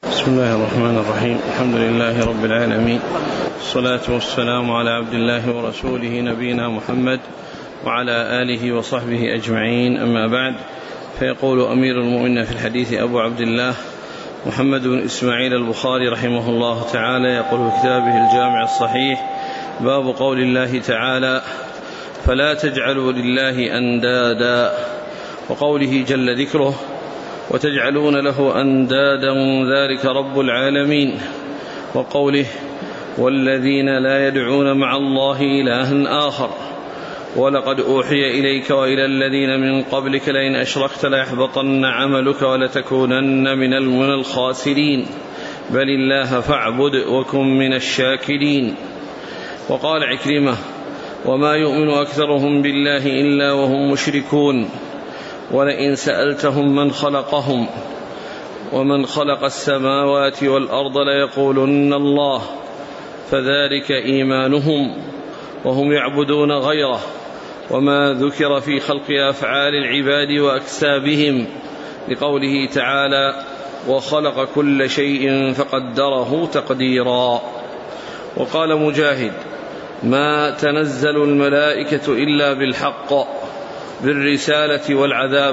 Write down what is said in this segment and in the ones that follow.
بسم الله الرحمن الرحيم. الحمد لله رب العالمين، الصلاة والسلام على عبد الله ورسوله نبينا محمد وعلى آله وصحبه أجمعين، أما بعد. فيقول أمير المؤمنين في الحديث أبو عبد الله محمد بن إسماعيل البخاري رحمه الله تعالى، يقول في كتابه الجامع الصحيح: باب قول الله تعالى: فلا تجعلوا لله أندادا، وقوله جل ذكره: وتجعلون له أندادا ذلك رب العالمين، وقوله: والذين لا يدعون مع الله إلها آخر، ولقد أوحي إليك وإلى الذين من قبلك لئن أشركت ليحبطن عملك ولتكونن من الخاسرين، بل الله فاعبد وكن من الشاكرين. وقال عكرمة: وما يؤمن أكثرهم بالله إلا وهم مشركون، ولئن سألتهم من خلقهم ومن خلق السماوات والأرض ليقولن الله، فذلك إيمانهم، وهم يعبدون غيره، وما ذكر في خلق أفعال العباد وأكسابهم، لقوله تعالى: وخلق كل شيء فقدره تقديرا. وقال مجاهد: ما تنزل الملائكة إلا بالحق، بالرسالة والعذاب،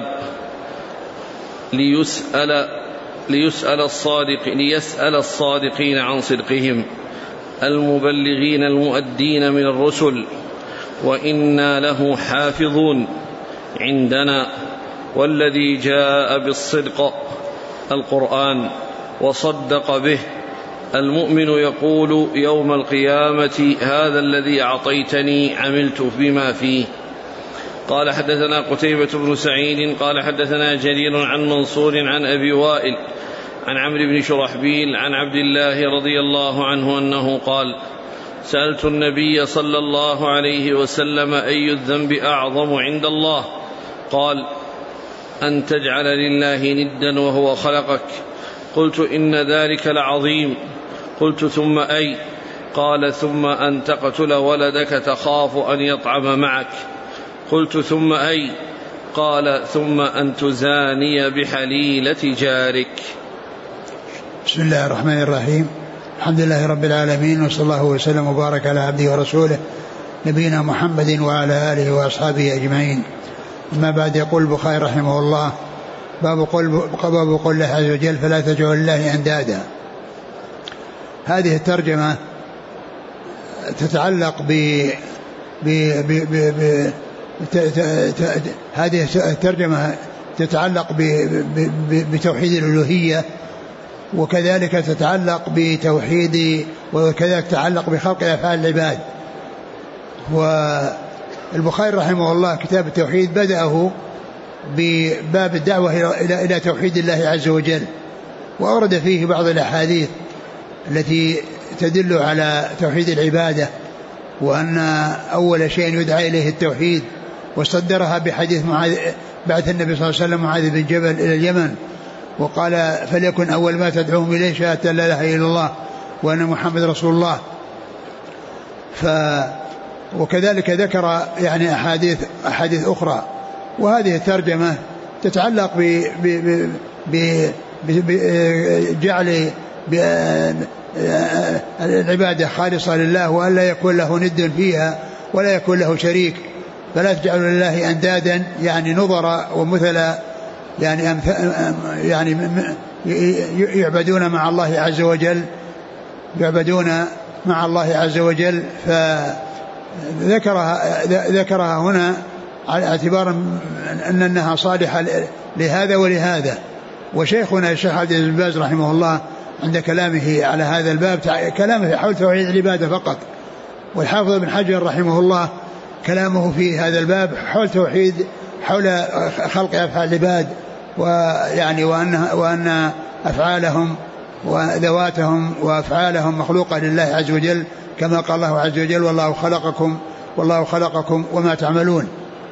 ليسأل الصادقين عن صدقهم، المبلغين المؤدين من الرسل، وإنا له حافظون عندنا. والذي جاء بالصدق القرآن وصدق به، المؤمن يقول يوم القيامة: هذا الذي أعطيتني عملت بما فيه. قال: حدثنا قتيبة بن سعيد قال حدثنا جرير عن منصور عن أبي وائل عن عمرو بن شرحبيل عن عبد الله رضي الله عنه أنه قال: سألت النبي صلى الله عليه وسلم: أي الذنب أعظم عند الله؟ قال: أن تجعل لله ندا وهو خلقك. قلت: إن ذلك لعظيم. قلت: ثم أي؟ قال: ثم أن تقتل ولدك تخاف أن يطعم معك. قلت: ثم أي؟ قال: ثم أن تزاني بحليلة جارك. بسم الله الرحمن الرحيم. الحمد لله رب العالمين، وصلى الله وسلم وبارك على عبده ورسوله نبينا محمد وعلى آله وأصحابه أجمعين، أما بعد. يقول البخاري رحمه الله: باب قول الله عز وجل: فلا تجعلوا لله أندادا. هذه الترجمة تتعلق هذه الترجمة تتعلق بتوحيد الألوهية، وكذلك تتعلق بتوحيد، وكذلك تتعلق بخلق أفعال العباد. والبخاري رحمه الله كتاب التوحيد بدأه بباب الدعوة إلى توحيد الله عز وجل، وأورد فيه بعض الأحاديث التي تدل على توحيد العبادة، وأن أول شيء يدعى إليه التوحيد، واصدرها بحديث بعث النبي صلى الله عليه وسلم معاذ بن جبل إلى اليمن، وقال: فليكن أول ما تدعوهم إليه شهادة لا إله إلا الله وأن محمد رسول الله. وكذلك ذكر يعني أحاديث أخرى. وهذه الترجمة تتعلق بجعل العبادة خالصة لله، وأن لا يكون له ند فيها ولا يكون له شريك. فلا تجعلوا لله أندادا، يعني نظر ومثلا، يعني يعبدون مع الله عز وجل، يعبدون مع الله عز وجل. فذكرها هنا على اعتبار أنها صالحة لهذا ولهذا. وشيخنا الشيخ عبد العزيز بن باز رحمه الله عند كلامه على هذا الباب كلامه حول توحيد العبادة فقط، والحافظ ابن حجر رحمه الله كلامه في هذا الباب حول خلق أفعال العباد، ويعني وأن أفعالهم وذواتهم وأفعالهم مخلوقة لله عز وجل، كما قال الله عز وجل: والله خلقكم وما تعملون.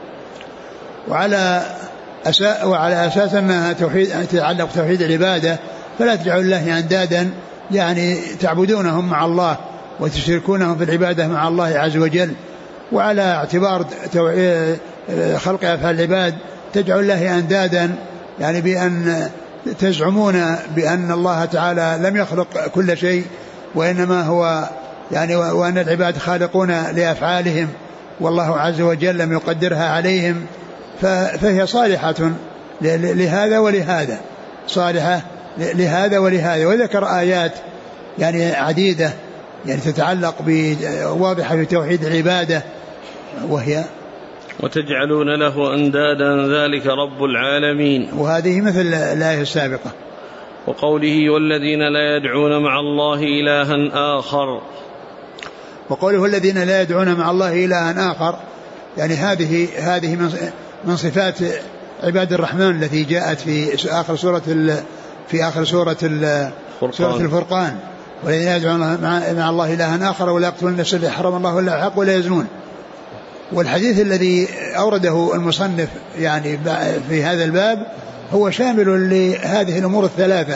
وعلى أساس أنها تتعلق توحيد العبادة، فلا تجعلوا الله أندادا، يعني تعبدونهم مع الله وتشركونهم في العبادة مع الله عز وجل. وعلى اعتبار خلق أفعال العباد تجعل الله أندادا، يعني بأن تزعمون بأن الله تعالى لم يخلق كل شيء وإنما هو يعني وأن العباد خالقون لأفعالهم والله عز وجل لم يقدرها عليهم، فهي صالحة لهذا ولهذا، صالحة لهذا ولهذا. وذكر آيات يعني عديدة يعني تتعلق واضحة في توحيد العبادة، وهي وتجعلون له أندادا ذلك رب العالمين، وهذه مثل الآية السابقة. وقوله والذين لا يدعون مع الله إلها آخر، وقوله الذين لا يدعون مع الله إلها آخر يعني هذه من صفات عباد الرحمن التي جاءت في آخر سورة الفرقان، والذين يدعون مع الله إلها آخر ولا يقتلون النفس التي حرم الله إلا بالحق ولا يزنون. والحديث الذي أورده المصنف يعني في هذا الباب هو شامل لهذه الأمور الثلاثة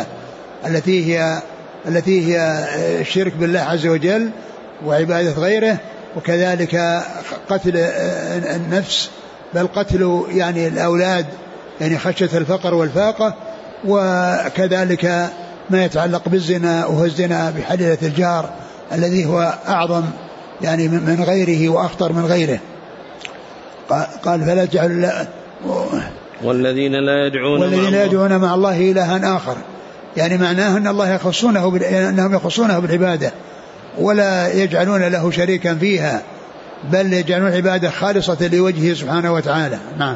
التي هي الشرك بالله عز وجل وعبادة غيره، وكذلك قتل النفس، بل قتل يعني الأولاد يعني خشية الفقر والفاقة، وكذلك ما يتعلق بالزنا وهو الزنا بحليلة الجار الذي هو أعظم يعني من غيره وأخطر من غيره. قال فلا تجعل والذين لا يدعون مع الله إلها آخر، يعني معناه أن الله أنهم يخصونه بالعبادة ولا يجعلون له شريكا فيها، بل يجعلون العبادة خالصة لوجهه سبحانه وتعالى. نعم.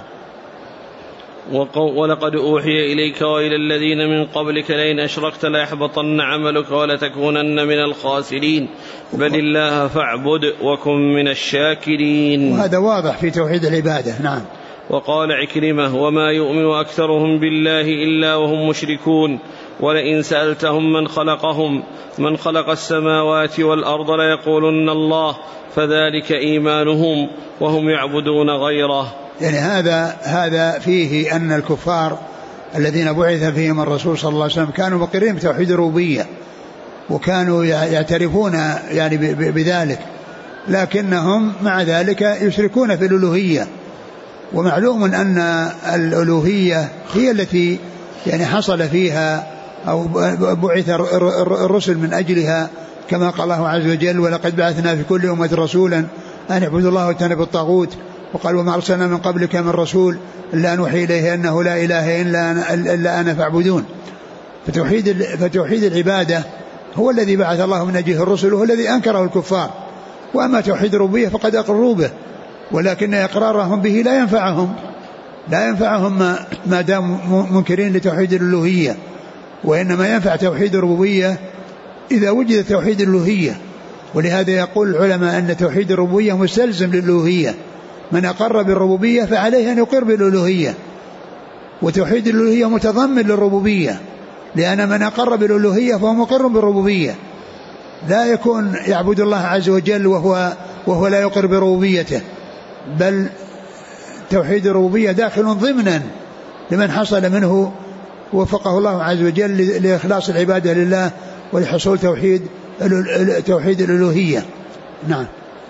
ولقد أوحي إليك وإلى الذين من قبلك لئن أشركت ليحبطن عملك ولتكونن من الخاسرين بل الله فاعبد وكن من الشاكرين. وهذا واضح في توحيد العبادة. نعم. وقال عكرمة وما يؤمن أكثرهم بالله إلا وهم مشركون ولئن سألتهم من خلق السماوات والأرض ليقولن الله فذلك إيمانهم وهم يعبدون غيره. يعني هذا فيه أن الكفار الذين بعث فيهم الرسول صلى الله عليه وسلم كانوا مقرين بتوحيد الربوبية وكانوا يعترفون يعني بذلك، لكنهم مع ذلك يشركون في الألوهية. ومعلوم أن الألوهية هي التي يعني حصل فيها أو بعث الرسل من أجلها، كما قال الله عز وجل ولقد بعثنا في كل أمة رسولا أن اعبدوا الله واجتنبوا الطاغوت، وقال وما أرسلنا من قبلك من رسول إلا نوحي إليه أنه لا إله إلا أنا فاعبدون. فتوحيد العبادة هو الذي بعث الله من أجله الرسل وهو الذي أنكره الكفار. وأما توحيد الربوبية فقد أقروا به، ولكن إقرارهم به لا ينفعهم ما دام منكرين لتوحيد الألوهية، وإنما ينفع توحيد الربوبية إذا وجد توحيد الألوهية. ولهذا يقول العلماء أن توحيد الربوبية مستلزم للألوهية، من أقر بالربوبية فعليه أن يقر بالألوهية، وتوحيد الألوهية متضمن للربوبية، لأن من أقر بالألوهية فهو مقر بالربوبية. لا يكون يعبد الله عز وجل وهو لا يقر بربوبيته، بل توحيد الربوبية داخل ضمنا لمن حصل منه وفقه الله عز وجل لإخلاص العبادة لله ولحصول توحيد الألوهية. نعم.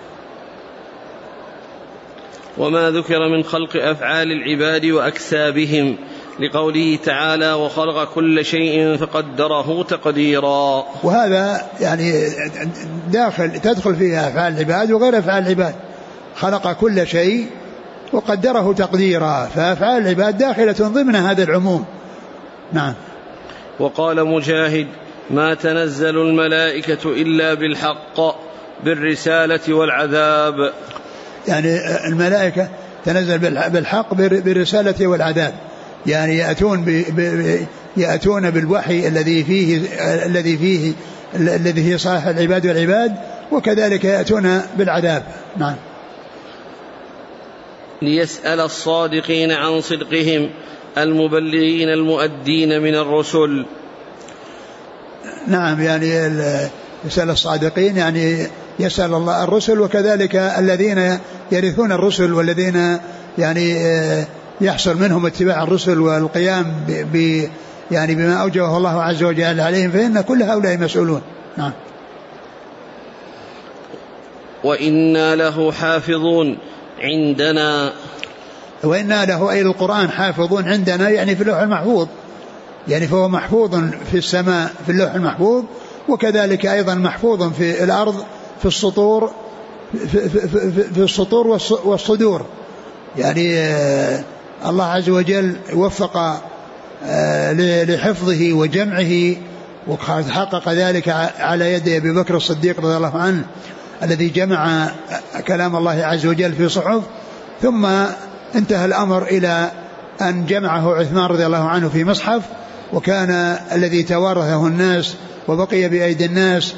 وما ذكر من خلق أفعال العباد وأكسابهم لقوله تعالى وخلق كل شيء فقدره تقديرا. وهذا يعني تدخل فيها أفعال العباد وغير أفعال العباد. خلق كل شيء وقدره تقديرا، فأفعال العباد داخلة ضمن هذا العموم. نعم. وقال مجاهد ما تنزل الملائكة إلا بالحق بالرسالة والعذاب. يعني الملائكة تنزل بالحق بالرسالة والعذاب، يعني يأتون بالوحي الذي فيه صالح العباد والعباد، وكذلك يأتون بالعذاب. نعم. ليسأل الصادقين عن صدقهم المبلغين المؤدين من الرسل. نعم، يعني يسأل الصادقين يعني يسأل الله الرسل، وكذلك الذين يرثون الرسل والذين يعني يحصل منهم اتباع الرسل والقيام يعني بما أوجبه الله عز وجل عليهم، فإن كل هؤلاء مسؤولون. نعم. وإنا له حافظون عندنا. وإنا له أي القرآن حافظون عندنا، يعني في اللوح المحفوظ، يعني فهو محفوظ في السماء في اللوح المحفوظ، وكذلك أيضا محفوظ في الأرض في السطور في السطور والصدور. يعني الله عز وجل وفق لحفظه وجمعه، وقد حقق ذلك على يد أبي بكر الصديق رضي الله عنه الذي جمع كلام الله عز وجل في صحف، ثم انتهى الأمر إلى أن جمعه عثمان رضي الله عنه في مصحف، وكان الذي توارثه الناس وبقي بأيدي الناس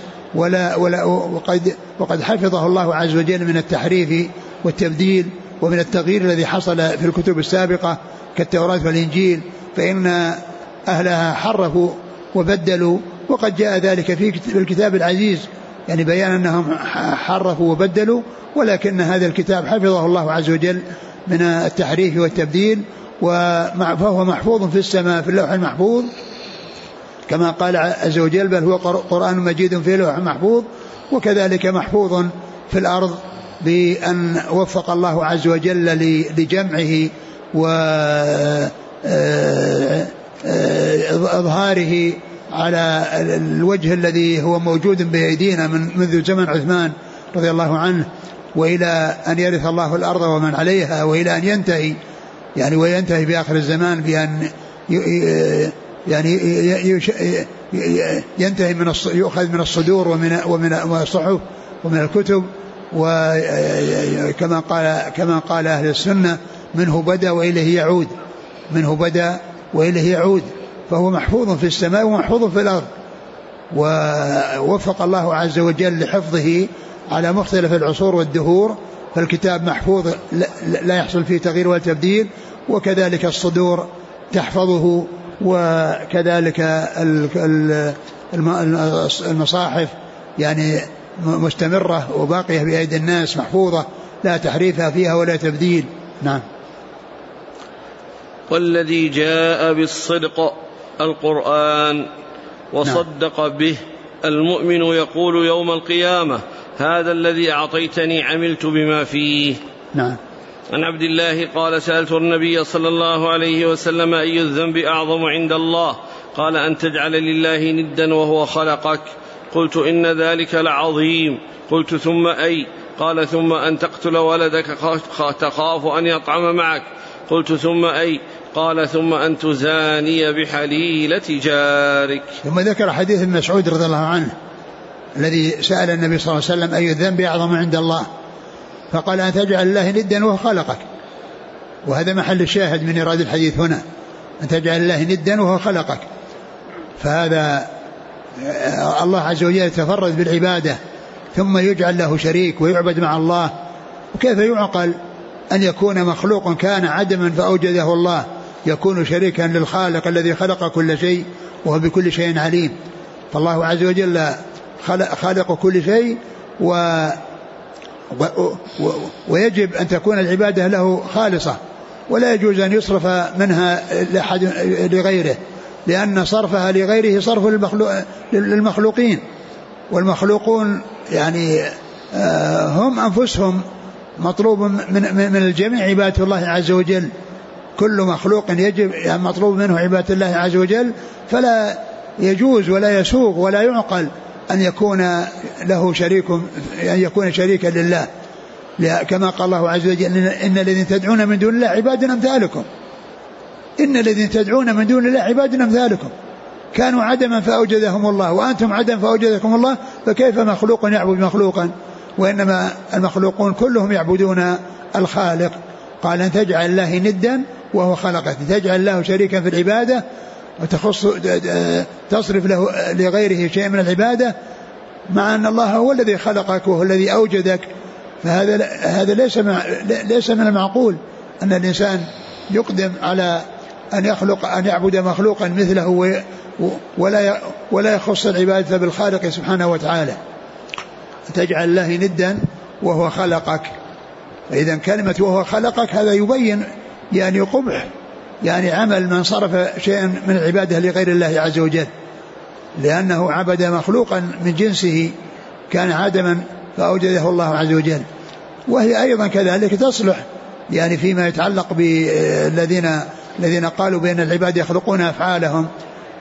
وقد حفظه الله عز وجل من التحريف والتبديل ومن التغيير الذي حصل في الكتب السابقة كالتوراة والإنجيل، فإن أهلها حرفوا وبدلوا، وقد جاء ذلك في الكتاب العزيز يعني بيان أنهم حرفوا وبدلوا، ولكن هذا الكتاب حفظه الله عز وجل من التحريف والتبديل، فهو محفوظ في السماء في اللوح المحفوظ كما قال عز وجل بل هو قرآن مجيد في لوح محفوظ، وكذلك محفوظ في الأرض بأن وفق الله عز وجل لجمعه وإظهاره على الوجه الذي هو موجود بأيدينا منذ زمن عثمان رضي الله عنه، وإلى أن يرث الله الأرض ومن عليها، وإلى أن ينتهي يعني وينتهي في آخر الزمان بأن يعني ينتهي يؤخذ من الصدور ومن الصحف ومن الكتب، وكما قال أهل السنة منه بدأ وإليه يعود، منه بدأ وإليه يعود، فهو محفوظ في السماء ومحفوظ في الأرض، ووفق الله عز وجل لحفظه على مختلف العصور والدهور، فالكتاب محفوظ لا يحصل فيه تغيير ولا تبديل، وكذلك الصدور تحفظه، وكذلك المصاحف يعني مستمرة وباقية بأيدي الناس محفوظة لا تحريفها فيها ولا تبديل. نعم. والذي جاء بالصدق القرآن وصدق به المؤمن يقول يوم القيامة هذا الذي أعطيتني عملت بما فيه. نعم. عن عبد الله قال سألت النبي صلى الله عليه وسلم أي الذنب أعظم عند الله؟ قال أن تجعل لله ندا وهو خلقك. قلت إن ذلك لعظيم. قلت ثم أي؟ قال ثم أن تقتل ولدك تخاف أن يطعم معك. قلت ثم أي؟ قال ثم أن تزاني بحليلة جارك. ثم ذكر حديث ابن مسعود رضي الله عنه الذي سأل النبي صلى الله عليه وسلم أي الذنب أعظم عند الله؟ فقال أن تجعل الله ندا وهو خلقك، وهذا محل الشاهد من إرادة الحديث هنا، أن تجعل الله ندا وهو خلقك، فهذا الله عز وجل يتفرد بالعبادة ثم يجعل له شريك ويعبد مع الله، وكيف يعقل أن يكون مخلوق كان عدما فأوجده الله يكون شريكا للخالق الذي خلق كل شيء وهو بكل شيء عليم؟ فالله عز وجل خالق كل شيء، ويجب أن تكون العبادة له خالصة، ولا يجوز أن يصرف منها لأحد لغيره، لأن صرفها لغيره صرف للمخلوقين، والمخلوقون يعني هم أنفسهم مطلوب من الجميع عبادة الله عز وجل، كل مخلوق يجب يعني مطلوب منه عبادة الله عز وجل، فلا يجوز ولا يسوغ ولا يعقل أن يكون له شريك، أن يكون شريكا لله، كما قال الله عز وجل إن الذين تدعون من دون الله عباد أمثالكم، إن الذين تدعون من دون الله عباد أمثالكم كانوا عدما فأوجدهم الله وأنتم عدم فأوجدكم الله، فكيف مخلوق يعبد مخلوقا؟ وإنما المخلوقون كلهم يعبدون الخالق. قال أن تجعل الله ندا وهو خلقك، تجعل له شريكا في العبادة وتخص تصرف له لغيره شيء من العبادة، مع أن الله هو الذي خلقك وهو الذي أوجدك، فهذا ليس من المعقول أن الإنسان يقدم على أن يعبد مخلوقا مثله ولا يخص العبادة بالخالق سبحانه وتعالى. تجعل الله ندا وهو خلقك، فإذا كلمة وهو خلقك هذا يبين يعني قبح يعني عمل من صرف شيئا من العبادة لغير الله عز وجل، لأنه عبد مخلوقا من جنسه كان عدما فأوجده الله عز وجل. وهي أيضا كذلك تصلح يعني فيما يتعلق بالذين قالوا بأن العباد يخلقون أفعالهم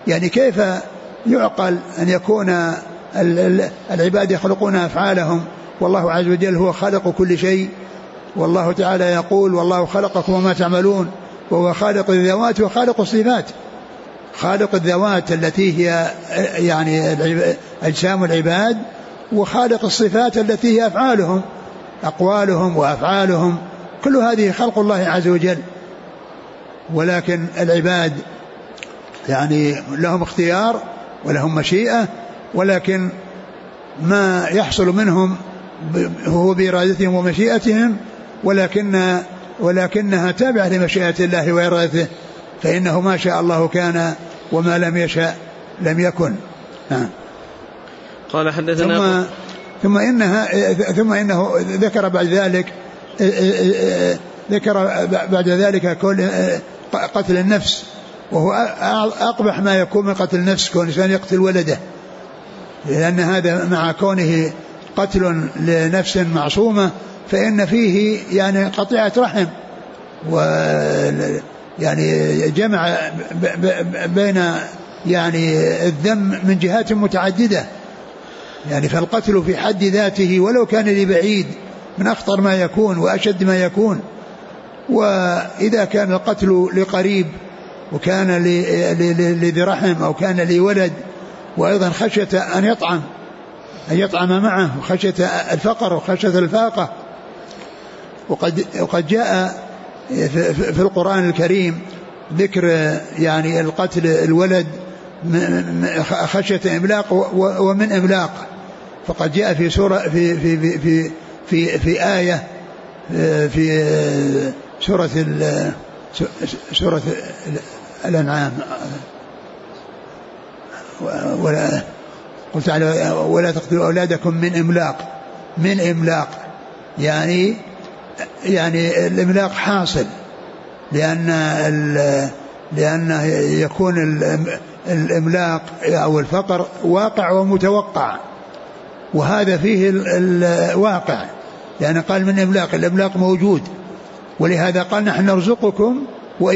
يعني كيف يعقل أن يكون العباد يخلقون أفعالهم والله عز وجل هو خالق كل شيء؟ والله تعالى يقول والله خلقكم وما تعملون، وهو خالق الذوات وخالق الصفات. خالق الذوات التي هي يعني أجسام العباد، وخالق الصفات التي هي أفعالهم، أقوالهم وأفعالهم، كل هذه خلق الله عز وجل. ولكن العباد يعني لهم اختيار ولهم مشيئة، ولكن ما يحصل منهم هو بإرادتهم ومشيئتهم، ولكنها تابعة لمشيئة الله وإرادته، فإنه ما شاء الله كان وما لم يشاء لم يكن. قال حدثنا ثم إنه ذكر بعد ذلك قتل النفس، وهو أقبح ما يكون من قتل النفس، كون الإنسان يقتل ولده، لأن هذا مع كونه قتل لنفس معصومة فإن فيه يعني قطيعة رحم، ويعني جمع بين يعني الذم من جهات متعددة. يعني فالقتل في حد ذاته ولو كان لبعيد من أخطر ما يكون وأشد ما يكون. وإذا كان القتل لقريب وكان لذي رحم أو كان لولد، وأيضا خشية أن يطعم معه، وخشية الفقر وخشية الفاقة. وقد جاء في القرآن الكريم ذكر يعني القتل الولد خشية إملاق ومن إملاق. فقد جاء في سورة في آية في سورة الأنعام، قلت تعالى ولا تقتلوا أولادكم من إملاق، يعني الإملاق حاصل لأن يكون الإملاق أو الفقر واقع ومتوقع، وهذا فيه الواقع، لأن قال من إملاق، الإملاق موجود، ولهذا قال نحن نرزقكم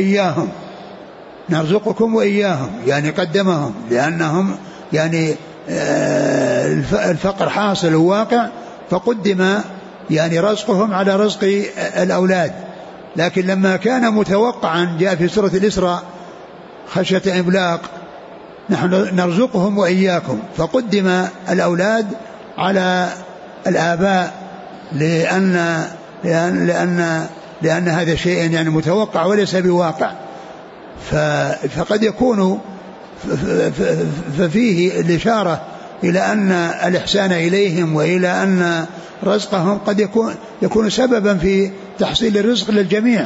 وإياهم، يعني قدمهم لأنهم يعني الفقر حاصل وواقع، فقدم يعني رزقهم على رزق الأولاد. لكن لما كان متوقعا جاء في سورة الإسراء خشية إملاق نحن نرزقهم وإياكم، فقدم الأولاد على الآباء لأن هذا شيء يعني متوقع وليس بواقع. فقد يكون ففيه الإشارة إلى أن الإحسان إليهم وإلى أن رزقهم قد يكون سببا في تحصيل الرزق للجميع.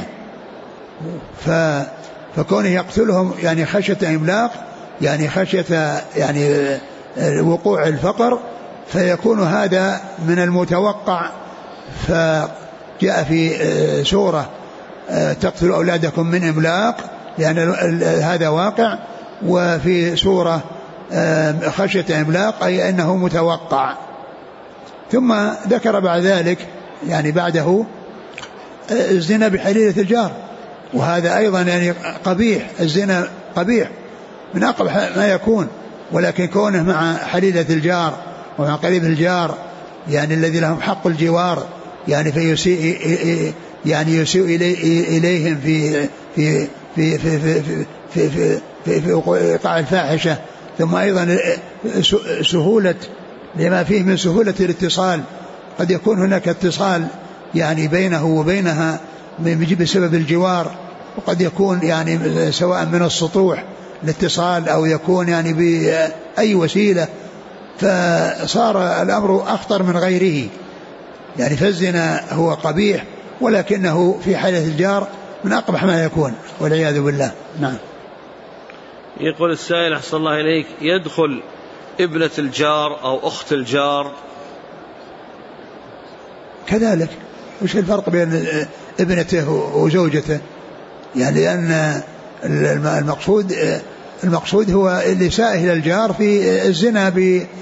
فكونه يقتلهم يعني خشية إملاق، يعني خشية يعني وقوع الفقر، فيكون هذا من المتوقع. فجاء في سورة تقتلوا أولادكم من إملاق لأن هذا واقع، وفي سورة خشية إملاق أي أنه متوقع. ثم ذكر بعد ذلك يعني بعده الزنا بحليلة الجار، وهذا أيضا يعني قبيح، الزنا قبيح من أقبح ما يكون، ولكن كونه مع حليلة الجار ومع قريب الجار يعني الذي لهم حق الجوار، يعني فيسيء يعني يسيء إليهم في في في في في في في في في وقوع الفاحشة. ثم أيضا سهولة لما فيه من سهولة الاتصال، قد يكون هناك اتصال يعني بينه وبينها بسبب الجوار، وقد يكون يعني سواء من السطوح الاتصال أو يكون يعني بأي وسيلة، فصار الأمر أخطر من غيره. يعني فالزنا هو قبيح، ولكنه في حالة الجار من أقبح ما يكون والعياذ بالله. نعم. يقول السائل أحسن الله إليك، يدخل ابنة الجار أو أخت الجار كذلك؟ وش الفرق بين ابنته وزوجته؟ يعني لأن المقصود هو الإساءة إلى الجار في الزنا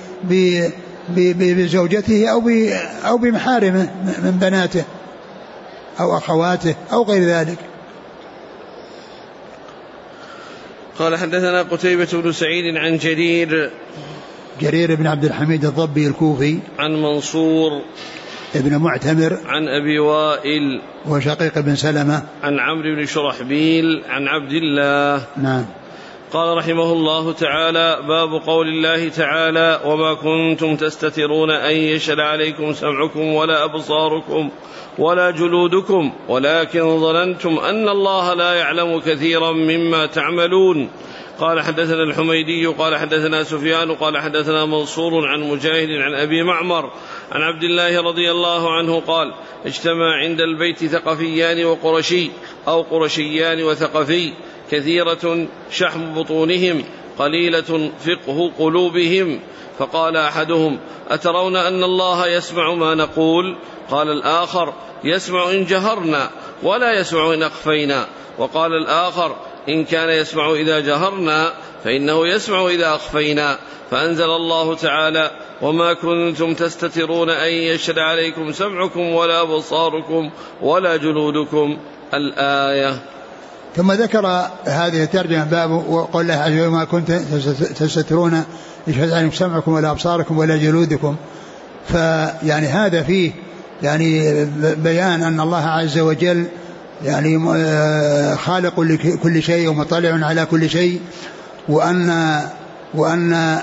بزوجته أو بمحارمه من بناته أو أخواته أو غير ذلك. قال حدثنا قتيبة بن سعيد عن جرير بن عبد الحميد الضبي الكوفي عن منصور ابن معتمر عن أبي وائل وشقيق بن سلمة عن عمرو بن شرحبيل عن عبد الله. نعم. قال رحمه الله تعالى: باب قول الله تعالى: وما كنتم تستترون أن يشهد عليكم سمعكم ولا أبصاركم ولا جلودكم ولكن ظننتم أن الله لا يعلم كثيرا مما تعملون. قال حدثنا الحميدي قال حدثنا سفيان قال حدثنا منصور عن مجاهد عن أبي معمر عن عبد الله رضي الله عنه قال: اجتمع عند البيت ثقفيان وقرشي أو قرشيان وثقفي كثيرة شحم بطونهم قليلة فقه قلوبهم، فقال أحدهم: أترون أن الله يسمع ما نقول؟ قال الآخر: يسمع إن جهرنا ولا يسمع إن أخفينا. وقال الآخر: إن كان يسمع إذا جهرنا فإنه يسمع إذا أخفينا. فأنزل الله تعالى: وما كنتم تستترون أن يشهد عليكم سمعكم ولا أبصاركم ولا جلودكم، الآية. ثم ذكر هذه الترجمة باب وقال الله عز وجل: وما كنتم تستترون يشهد عليكم سمعكم ولا أبصاركم ولا جلودكم. فيعني هذا فيه يعني بيان أن الله عز وجل يعني خالق لكل شيء ومطلع على كل شيء، وأن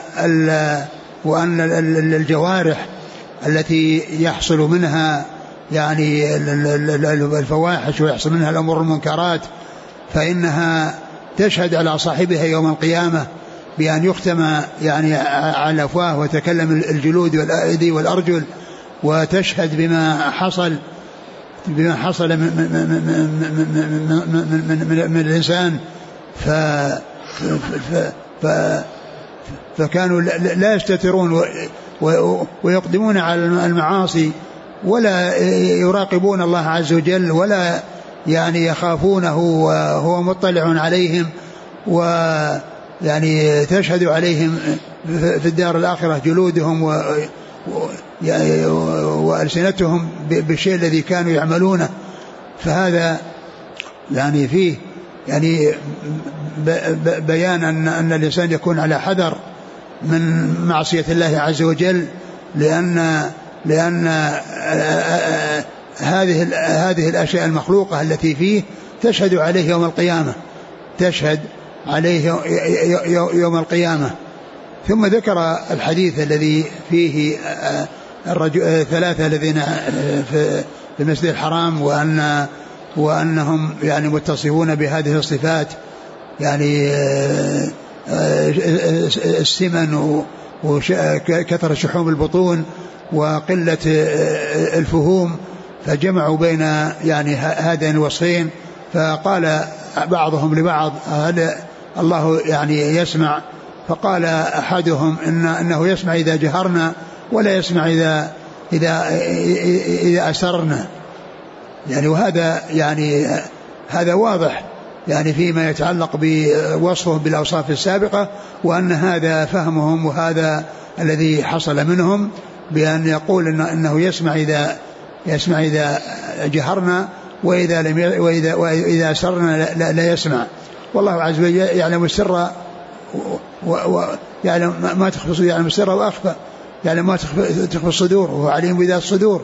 الجوارح التي يحصل منها يعني الفواحش ويحصل منها الأمور المنكرات فإنها تشهد على صاحبها يوم القيامة بأن يختم يعني على الأفواه وتكلم الجلود والأيدي والأرجل، وتشهد بما حصل من الإنسان. فكانوا لا يستترون ويقدمون على المعاصي ولا يراقبون الله عز وجل ولا يعني يخافونه وهو مطلع عليهم، ويعني تشهد عليهم في الدار الآخرة جلودهم وألسنتهم بالشيء الذي كانوا يعملونه. فهذا يعني فيه يعني بيان أن الإنسان يكون على حذر من معصية الله عز وجل، لأن هذه الأشياء المخلوقة التي فيه تشهد عليه يوم القيامة، تشهد عليه يوم القيامة. ثم ذكر الحديث الذي فيه ثلاثة الذين في المسجد الحرام وأنهم يعني متصفون بهذه الصفات، يعني السمن وكثرة شحوم البطون وقلة الفهوم، فجمعوا بين يعني هذين الوصفين. فقال بعضهم لبعض: هل الله يعني يسمع؟ فقال أحدهم إنه يسمع إذا جهرنا ولا يسمع إذا أسرنا. يعني وهذا يعني هذا واضح يعني فيما يتعلق بوصفهم بالأوصاف السابقة، وأن هذا فهمهم وهذا الذي حصل منهم بأن يقول إنه يسمع إذا جهرنا وإذا أسرنا لا يسمع. والله عز وجل يعلم السر ويعلم ما تخفي، يعلم السر وأخفى، يعلم ما تخفي الصدور وهو عليم بذات الصدور.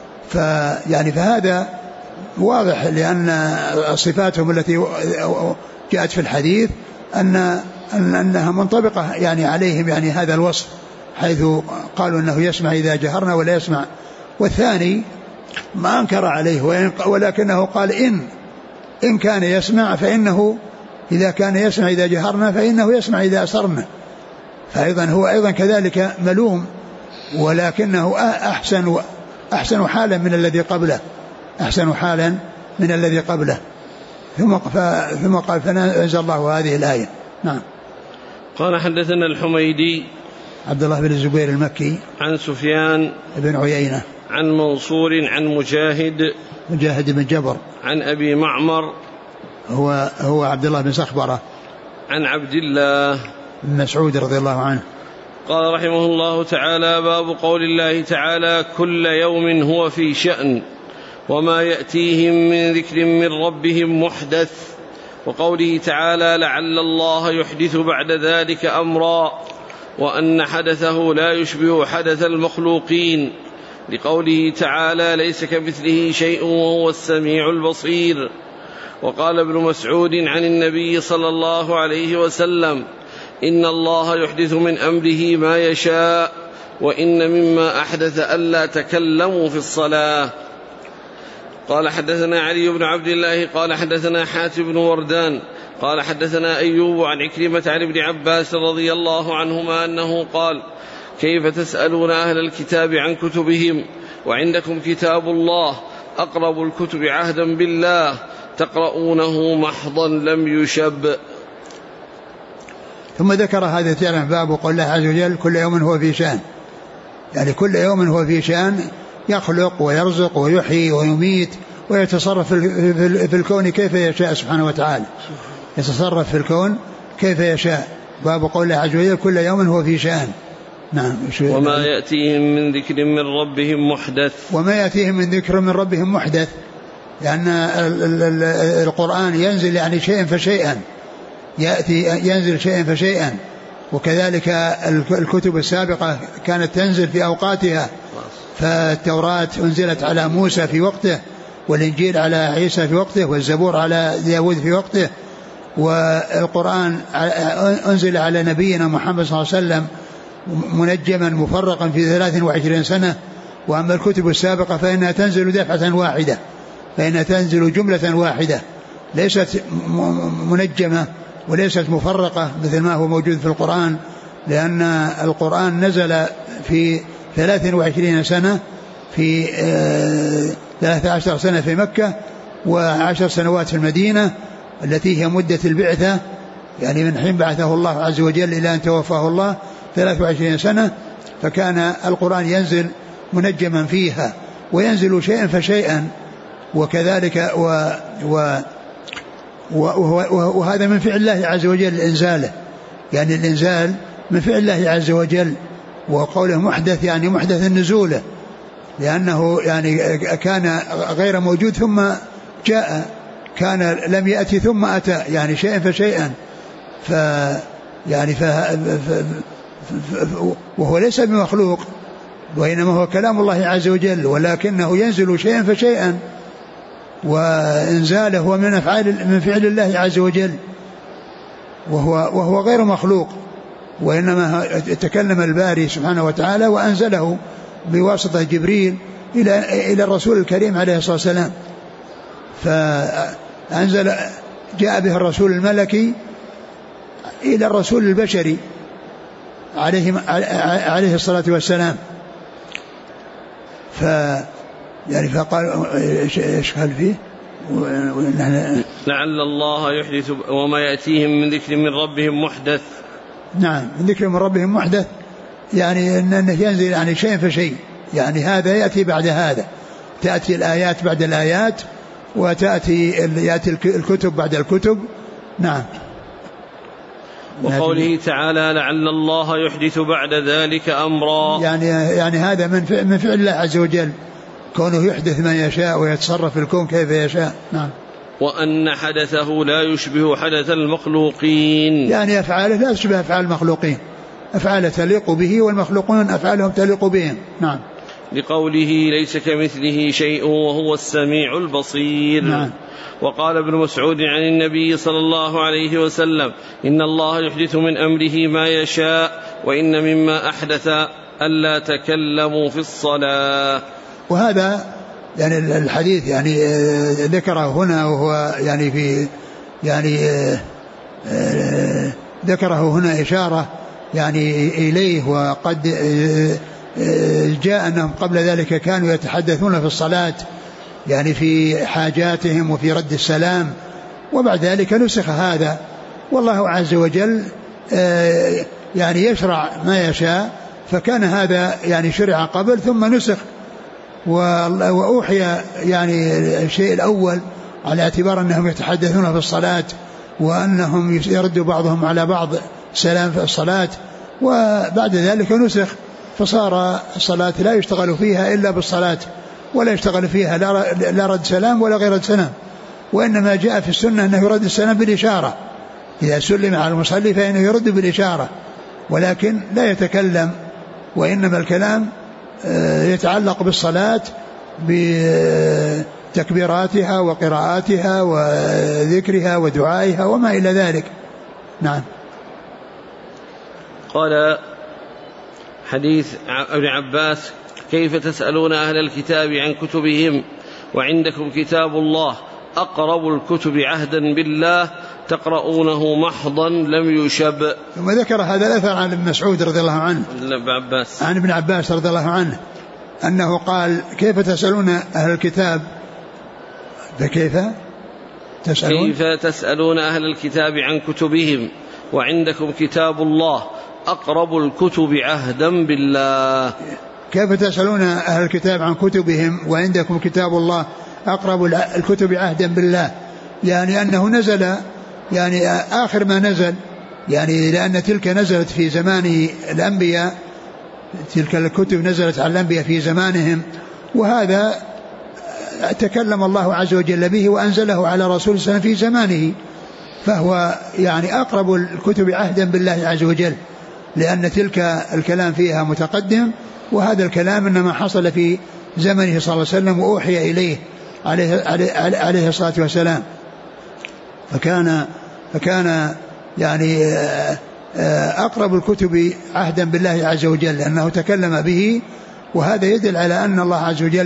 فهذا واضح، لأن صفاتهم التي جاءت في الحديث أنها منطبقة يعني عليهم يعني هذا الوصف، حيث قالوا أنه يسمع إذا جهرنا ولا يسمع. والثاني ما أنكر عليه ولكنه قال إن كان يسمع فإنه إذا كان يسمع إذا جهرنا فإنه يسمع إذا أسرنا، فأيضا هو أيضا كذلك ملوم، ولكنه أحسن حالا من الذي قبله، أحسن حالا من الذي قبله. ثم قال: فنزل الله هذه الآية. نعم. قال حدثنا الحميدي عبد الله بن الزبير المكي عن سفيان بن عيينة عن منصور عن مجاهد بن جبر عن أبي معمر هو عبد الله بن سخبرة عن عبد الله بن مسعود رضي الله عنه. قال رحمه الله تعالى: باب قول الله تعالى: كل يوم هو في شأن وما يأتيهم من ذكر من ربهم محدث. وقوله تعالى لعل الله يحدث بعد ذلك أمرا، وأن حدثه لا يشبه حدث المخلوقين، لقوله تعالى ليس كمثله شيء وهو السميع البصير. وقال ابن مسعود عن النبي صلى الله عليه وسلم إن الله يحدث من أمره ما يشاء، وإن مما أحدث ألا تكلموا في الصلاة. قال حدثنا علي بن عبد الله قال حدثنا حاتم بن وردان قال حدثنا أيوب عن عكرمة عن ابن عباس رضي الله عنهما أنه قال كيف تسألون أهل الكتاب عن كتبهم وعندكم كتاب الله أقرب الكتب عهدا بالله تقرؤونه محضا لم يشب. ثم ذكر هذا تعالى باب قول الله عز وجل كل يوم هو في شأن، يعني كل يوم هو في شأن، يخلق ويرزق ويحيي ويميت ويتصرف في الكون كيف يشاء سبحانه وتعالى، يتصرف في الكون كيف يشاء. باب قول الله عز وجل كل يوم هو في شأن. نعم. وما يأتيهم من ذكر من ربهم محدث، وما يأتيهم من ذكر من ربهم محدث، لأن القرآن ينزل يعني شيئا فشيئا، ينزل شيئا فشيئا. وكذلك الكتب السابقة كانت تنزل في أوقاتها، فالتوراة أنزلت على موسى في وقته، والإنجيل على عيسى في وقته، والزبور على داود في وقته، والقرآن أنزل على نبينا محمد صلى الله عليه وسلم منجما مفرقا في 23 سنة. وأما الكتب السابقة فإنها تنزل دفعة واحدة، فإنها تنزل جملة واحدة، ليست منجمة وليست مفرقة مثل ما هو موجود في القرآن، لأن القرآن نزل في 23 سنة، في 13 سنة في مكة و10 سنوات في المدينة التي هي مدة البعثة، يعني من حين بعثه الله عز وجل إلى أن توفاه الله 23 سنة. فكان القرآن ينزل منجما فيها وينزل شيئا فشيئا، وكذلك وهذا من فعل الله عز وجل إنزاله، يعني الإنزال من فعل الله عز وجل. وقوله محدث يعني محدث النزول، لأنه يعني كان غير موجود ثم جاء، كان لم يأتي ثم أتى، يعني شيئا فشيئا. يعني وهو ليس بمخلوق، وإنما هو كلام الله عز وجل، ولكنه ينزل شيئا فشيئا، وإنزاله هو من فعل الله عز وجل، وهو غير مخلوق، وإنما تكلم الباري سبحانه وتعالى وأنزله بواسطة جبريل إلى الرسول الكريم عليه الصلاة والسلام. فأنزل جاء به الرسول الملكي إلى الرسول البشري عليه الصلاة والسلام. يعني فقال ايش قال فيه لعل الله يحدث وما يأتيهم من ذكر من ربهم محدث. نعم، من ذكر من ربهم محدث، يعني أنه ينزل يعني شيء فشيء، يعني هذا يأتي بعد هذا، تأتي الآيات بعد الآيات، وتأتي الكتب بعد الكتب. نعم. وقوله تعالى لعل الله يحدث بعد ذلك أمرا، يعني هذا من فعل الله عز وجل، كونه يحدث ما يشاء ويتصرف في الكون كيف يشاء. نعم. وأن حدثه لا يشبه حدث المخلوقين، يعني أفعاله لا تشبه أفعال المخلوقين، أفعاله تليق به، والمخلوقون أفعالهم تليق بهم. نعم. لقوله ليس كمثله شيء وهو السميع البصير. نعم. وقال ابن مسعود عن النبي صلى الله عليه وسلم إن الله يحدث من أمره ما يشاء، وإن مما أحدث ألا تكلموا في الصلاة. وهذا يعني الحديث يعني ذكره هنا، وهو يعني في يعني ذكره هنا إشارة يعني إليه، وقد جاء أنهم قبل ذلك كانوا يتحدثون في الصلاة يعني في حاجاتهم وفي رد السلام، وبعد ذلك نسخ هذا، والله عز وجل يعني يشرع ما يشاء، فكان هذا يعني شرع قبل ثم نسخ، وأوحي يعني الشيء الأول على اعتبار أنهم يتحدثون في الصلاة، وأنهم يرد بعضهم على بعض سلام في الصلاة، وبعد ذلك نسخ، فصار الصلاة لا يشتغل فيها إلا بالصلاة، ولا يشتغل فيها لا رد سلام ولا غير رد سلام، وإنما جاء في السنة أنه يرد السلام بالإشارة، إذا سلم على المصلي فإنه يرد بالإشارة، ولكن لا يتكلم، وإنما الكلام يتعلق بالصلاة بتكبيراتها وقراءاتها وذكرها ودعائها وما إلى ذلك. نعم. قال حديث ابن عباس: كيف تسألون أهل الكتاب عن كتبهم وعندكم كتاب الله أقرب الكتب عهدا بالله تقرؤونه محضا لم يشب. ثم ذكر هذا الأثر عن ابن مسعود رضي الله عنه، عن ابن عباس رضي الله عنه أنه قال: كيف تسألون أهل الكتاب، فكيف تسألون أهل الكتاب عن كتبهم وعندكم كتاب الله أقرب الكتب عهدا بالله. كيف تسألون أهل الكتاب عن كتبهم وعندكم كتاب الله أقرب الكتب عهدا بالله، يعني أنه نزل، يعني آخر ما نزل، يعني لأن تلك نزلت في زمان الأنبياء، تلك الكتب نزلت على الأنبياء في زمانهم، وهذا تكلم الله عز وجل به وأنزله على رسول الله في زمانه، فهو يعني أقرب الكتب عهدا بالله عز وجل، لأن تلك الكلام فيها متقدم، وهذا الكلام إنما حصل في زمنه صلى الله عليه وسلم وأوحي إليه عليه الصلاة والسلام، فكان يعني أقرب الكتب عهدا بالله عز وجل لأنه تكلم به، وهذا يدل على أن الله عز وجل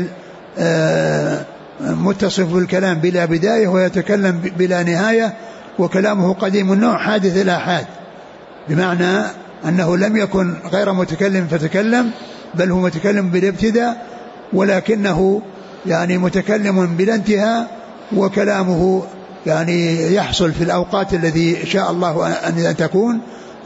متصف بالكلام بلا بداية ويتكلم بلا نهاية، وكلامه قديم النوع حادث الآحاد، بمعنى أنه لم يكن غير متكلم فتكلم، بل هو متكلم بلا ابتداء، ولكنه يعني متكلم بلا انتهاء، وكلامه يعني يحصل في الأوقات الذي شاء الله أن تكون.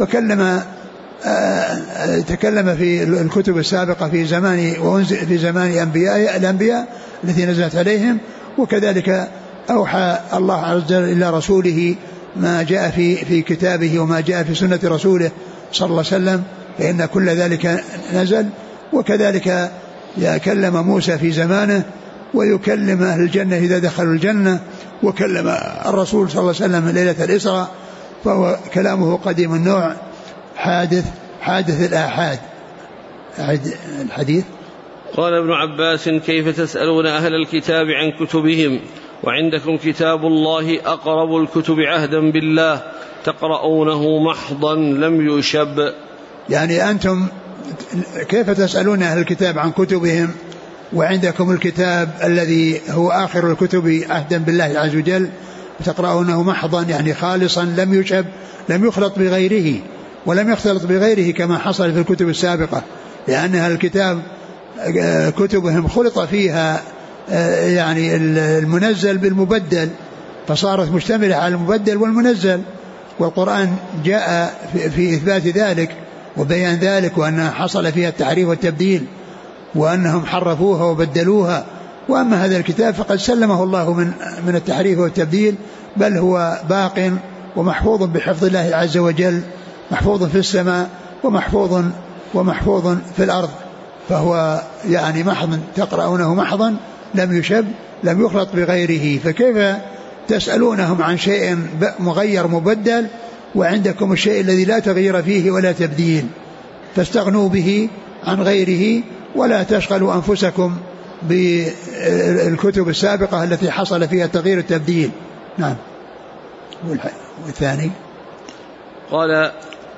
تكلم في الكتب السابقة في زمان الأنبياء التي نزلت عليهم، وكذلك أوحى الله عز وجل إلى رسوله ما جاء في كتابه وما جاء في سنة رسوله صلى الله عليه وسلم، فإن كل ذلك نزل. وكذلك يكلم موسى في زمانه، ويكلم أهل الجنة إذا دخلوا الجنة، وكلم الرسول صلى الله عليه وسلم ليلة الإسراء، فهو كلامه قديم النوع حادث الآحاد. الحديث. قال ابن عباس: كيف تسألون أهل الكتاب عن كتبهم وعندكم كتاب الله أقرب الكتب عهدا بالله تقرؤونه محضا لم يشب. يعني أنتم كيف تسألون أهل الكتاب عن كتبهم وعندكم الكتاب الذي هو آخر الكتب عهدا بالله عز وجل تقرؤونه محضا، يعني خالصا لم يشب، لم يخلط بغيره ولم يختلط بغيره كما حصل في الكتب السابقة، لأنها الكتاب كتبهم خلط فيها يعني المنزل بالمبدل، فصارت مشتملة على المبدل والمنزل، والقرآن جاء في إثبات ذلك وبيان ذلك، وأنها حصل فيها التحريف والتبديل، وأنهم حرفوها وبدلوها. وأما هذا الكتاب فقد سلمه الله من التحريف والتبديل، بل هو باق ومحفوظ بحفظ الله عز وجل، محفوظ في السماء ومحفوظ في الأرض، فهو يعني محض تقرؤونه محضا لم يشب، لم يخلط بغيره. فكيف تسألونهم عن شيء مغير مبدل وعندكم الشيء الذي لا تغيير فيه ولا تبديل؟ فاستغنوا به عن غيره ولا تشغلوا أنفسكم بالكتب السابقة التي حصل فيها التغيير التبديل. نعم. والثاني قال: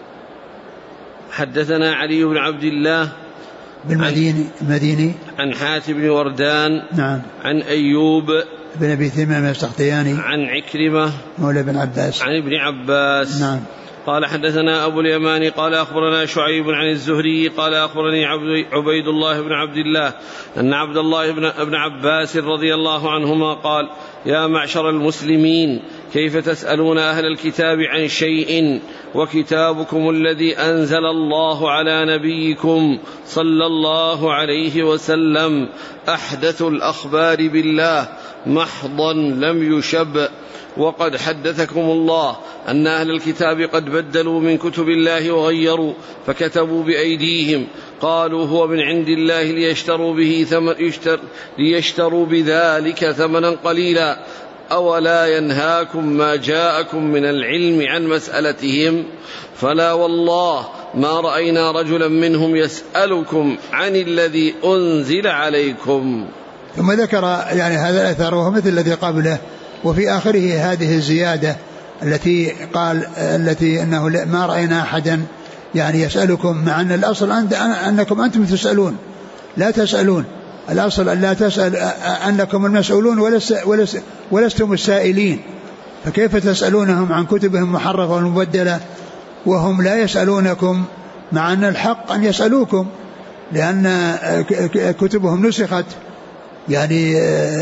حدثنا علي بن عبد الله بالمديني عن حاتم بن وردان، نعم، عن أيوب بن أبي ثمامة السختياني عن عكرمة مولى بن عباس عن ابن عباس، نعم. قال: حدثنا أبو اليماني قال أخبرنا شعيب عن الزهري قال أخبرني عبيد الله بن عبد الله أن عبد الله بن عباس رضي الله عنهما قال: يا معشر المسلمين، كيف تسألون أهل الكتاب عن شيء وكتابكم الذي أنزل الله على نبيكم صلى الله عليه وسلم أحدث الأخبار بالله محضا لم يشب، وقد حدثكم الله أن أهل الكتاب قد بدلوا من كتب الله وغيروا فكتبوا بأيديهم، قالوا هو من عند الله ليشتروا بذلك ثمنا قليلا، أولا ينهاكم ما جاءكم من العلم عن مسألتهم؟ فلا والله ما رأينا رجلا منهم يسألكم عن الذي أنزل عليكم. ثم ذكر يعني هذا الأثر وهو مثل الذي قبله، وفي آخره هذه الزيادة التي قال أنه ما رأينا أحدا يعني يسألكم، مع أن الأصل أنكم أنتم تسألون لا تسألون، الأصل أن لا تسأل أنكم المسؤولون ولستم السائلين، فكيف تسألونهم عن كتبهم محرفة ومبدلة وهم لا يسألونكم، مع أن الحق أن يسألوكم لأن كتبهم نسخت يعني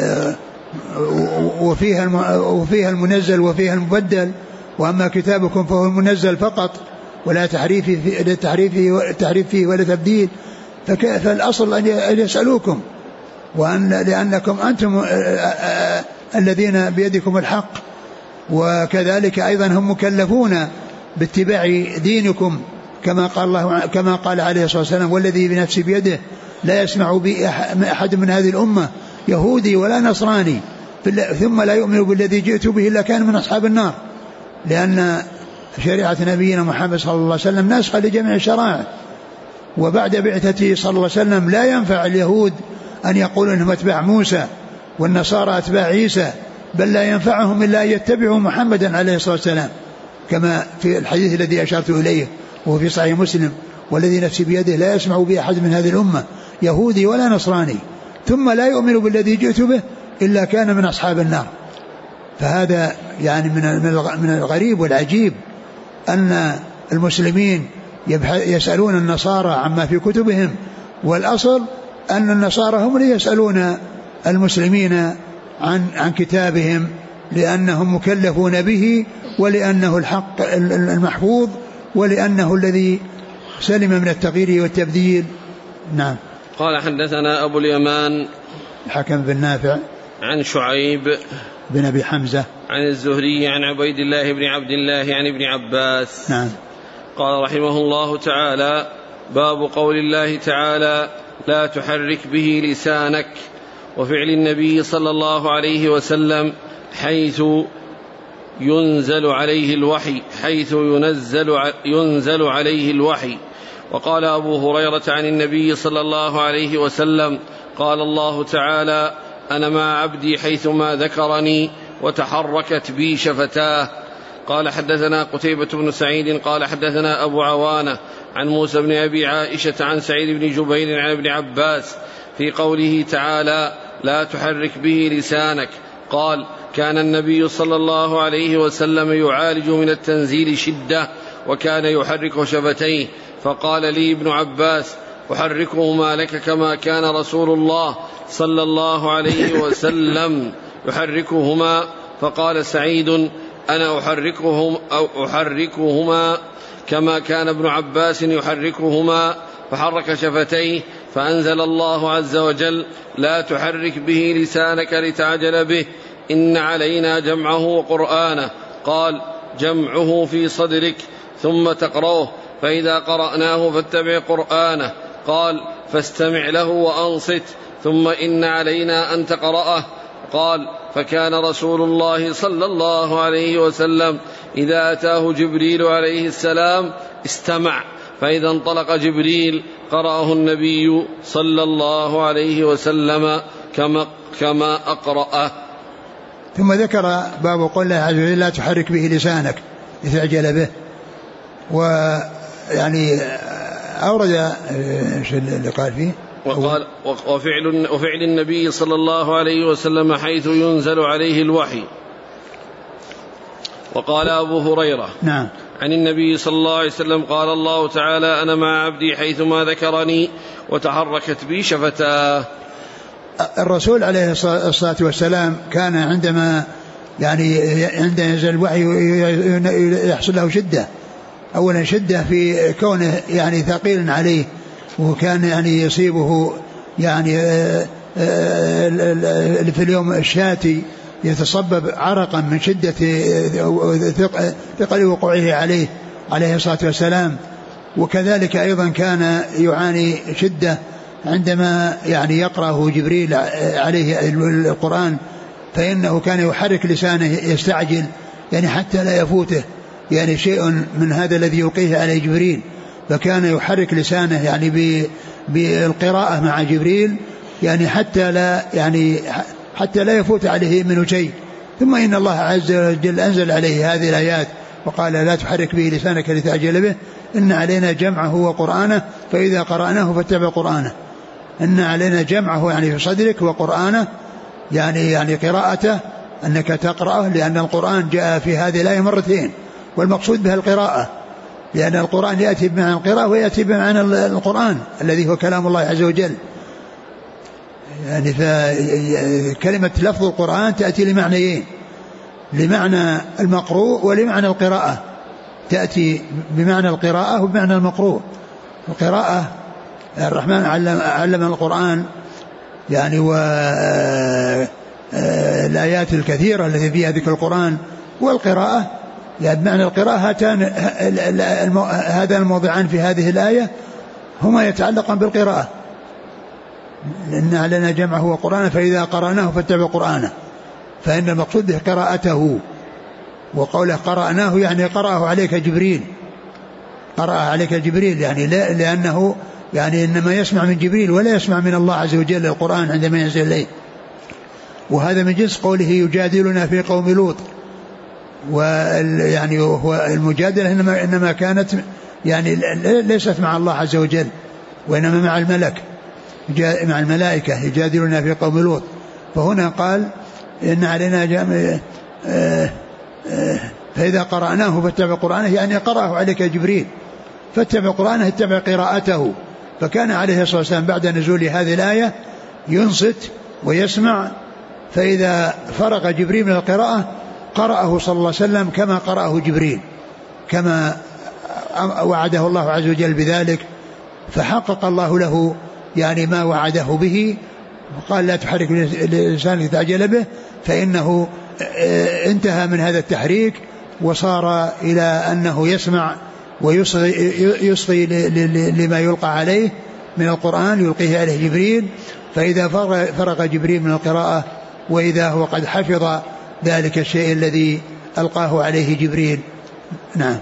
وفيها المنزل وفيها المبدل، وأما كتابكم فهو المنزل فقط ولا تحريف فيه ولا تبديل، فالأصل أن يسألوكم، لأنكم أنتم الذين بيدكم الحق، وكذلك أيضا هم مكلفون باتباع دينكم كما قال عليه الصلاة والسلام: والذي بنفسي بيده لا يسمع بي أحد من هذه الأمة يهودي ولا نصراني ثم لا يؤمن بالذي جئت به إلا كان من أصحاب النار، لأن شريعة نبينا محمد صلى الله عليه وسلم ناسخة لجميع الشرائع، وبعد بعثته صلى الله عليه وسلم لا ينفع اليهود أن يقولوا أنهم أتباع موسى والنصارى أتباع عيسى، بل لا ينفعهم إلا أن يتبعوا محمدا عليه الصلاة والسلام، كما في الحديث الذي أشرت إليه وهو في صحيح مسلم: والذي نفسي بيده لا يسمع بأحد من هذه الأمة يهودي ولا نصراني ثم لا يؤمن بالذي جئت به إلا كان من أصحاب النار. فهذا يعني من الغريب والعجيب أن المسلمين يسألون النصارى عما في كتبهم، والأصل أن النصارى هم اللي يسألون المسلمين عن كتابهم، لأنهم مكلفون به، ولأنه الحق المحفوظ، ولأنه الذي سلم من التغيير والتبديل. نعم. قال: حدثنا أبو اليمان الحكم بن نافع عن شعيب بن أبي حمزة عن الزهري عن عبيد الله بن عبد الله عن ابن عباس. نعم. قال رحمه الله تعالى: باب قول الله تعالى: لا تحرك به لسانك، وفعل النبي صلى الله عليه وسلم حيث ينزل عليه الوحي. وقال أبو هريرة عن النبي صلى الله عليه وسلم: قال الله تعالى: أنا مع عبدي حيثما ذكرني وتحركت بي شفتاه. قال: حدثنا قتيبة بن سعيد قال: حدثنا أبو عوانة عن موسى بن أبي عائشة عن سعيد بن جبير عن ابن عباس في قوله تعالى: لا تحرك به لسانك. قال: كان النبي صلى الله عليه وسلم يعالج من التنزيل شدة، وكان يحرك شفتيه. فقال لي ابن عباس: أحركهما لك كما كان رسول الله صلى الله عليه وسلم يحركهما؟ فقال سعيد: أنا أحركهما كما كان ابن عباس يحركهما. فحرك شفتيه، فأنزل الله عز وجل: لا تحرك به لسانك لتعجل به، إن علينا جمعه وقرآنه. قال: جمعه في صدرك ثم تقرأه، فإذا قرأناه فاتبع قرآنه. قال: فاستمع له وأنصت، ثم إن علينا أن تقرأه. قال: فكان رسول الله صلى الله عليه وسلم إذا أتاه جبريل عليه السلام استمع، فإذا انطلق جبريل قرأه النبي صلى الله عليه وسلم كما أقرأه. ثم ذكر باب قول الله عز وجل: لا تحرك به لسانك لتعجل به. ويعني أورد اللي قال فيه، وقال: وفعل النبي صلى الله عليه وسلم حيث ينزل عليه الوحي. وقال أبو هريرة: نعم، عن النبي صلى الله عليه وسلم قال الله تعالى: أنا مع عبدي حيثما ذكرني وتحركت بي شفتاه. الرسول عليه الصلاة والسلام كان عندما ينزل الوحي يحصل له شدة، أولا شدة في كونه يعني ثقيل عليه، وكان يعني يصيبه يعني في اليوم الشاتي يتصبب عرقا من شدة ثقل وقوعه عليه الصلاة والسلام. وكذلك أيضا كان يعاني شدة عندما يعني يقرأه جبريل عليه القرآن فإنه كان يحرك لسانه يستعجل يعني حتى لا يفوته يعني شيء من هذا الذي يلقيه عليه جبريل، فكان يحرك لسانه يعني بالقراءة مع جبريل يعني حتى لا يفوت عليه منه شيء. ثم إن الله عز وجل أنزل عليه هذه الآيات وقال لا تحرك به لسانك لتعجل به إن علينا جمعه وقرآنه فإذا قرأناه فاتبع قرآنه. إن علينا جمعه يعني في صدرك وقرآنه يعني قراءته أنك تقرأه، لأن القرآن جاء في هذه الآية مرتين والمقصود بها القراءة، لأن القرآن يأتي بمعنى القراءة ويأتي بمعنى القرآن الذي هو كلام الله عز وجل. يعني فكلمة لفظ القرآن تأتي لمعنيين، لمعنى المقروء ولمعنى القراءة، تأتي بمعنى القراءة وبمعنى المقروء. القراءة الرحمن علم القرآن يعني والآيات الكثيرة التي فيها ذكر القرآن، والقراءة يعني بمعنى القراءة هذا الموضعان في هذه الآية هما يتعلقان بالقراءة، لأن علينا جمعه وقرآنه فإذا قرأناه فاتبع قرآنه، فإن المقصود به قراءته. وقوله قرأناه يعني قرأه عليك جبريل، قرأ عليك جبريل يعني لأنه يعني إنما يسمع من جبريل ولا يسمع من الله عز وجل القرآن عندما ينزل إليه. وهذا من جنس قوله يجادلنا في قوم لوط، ويعني هو المجادلة إنما كانت يعني ليست مع الله عز وجل وإنما مع الملك مع الملائكة يجادلنا في قوم لوط. فهنا قال إن علينا فإذا قرأناه فاتبع قرآنه يعني قرأه عليك جبريل، فاتبع قرآنه اتبع قراءته. فكان عليه الصلاة والسلام بعد نزول هذه الآية ينصت ويسمع، فإذا فرغ جبريل من القراءة قرأه صلى الله عليه وسلم كما قرأه جبريل، كما وعده الله عز وجل بذلك، فحقق الله له يعني ما وعده به. وقال لا تحرك لسانك تعجل به، فإنه انتهى من هذا التحريك وصار إلى أنه يسمع ويصغي لما يلقى عليه من القرآن يلقيه عليه جبريل. فإذا فرغ جبريل من القراءة وإذا هو قد حفظ ذلك الشيء الذي ألقاه عليه جبريل. نعم.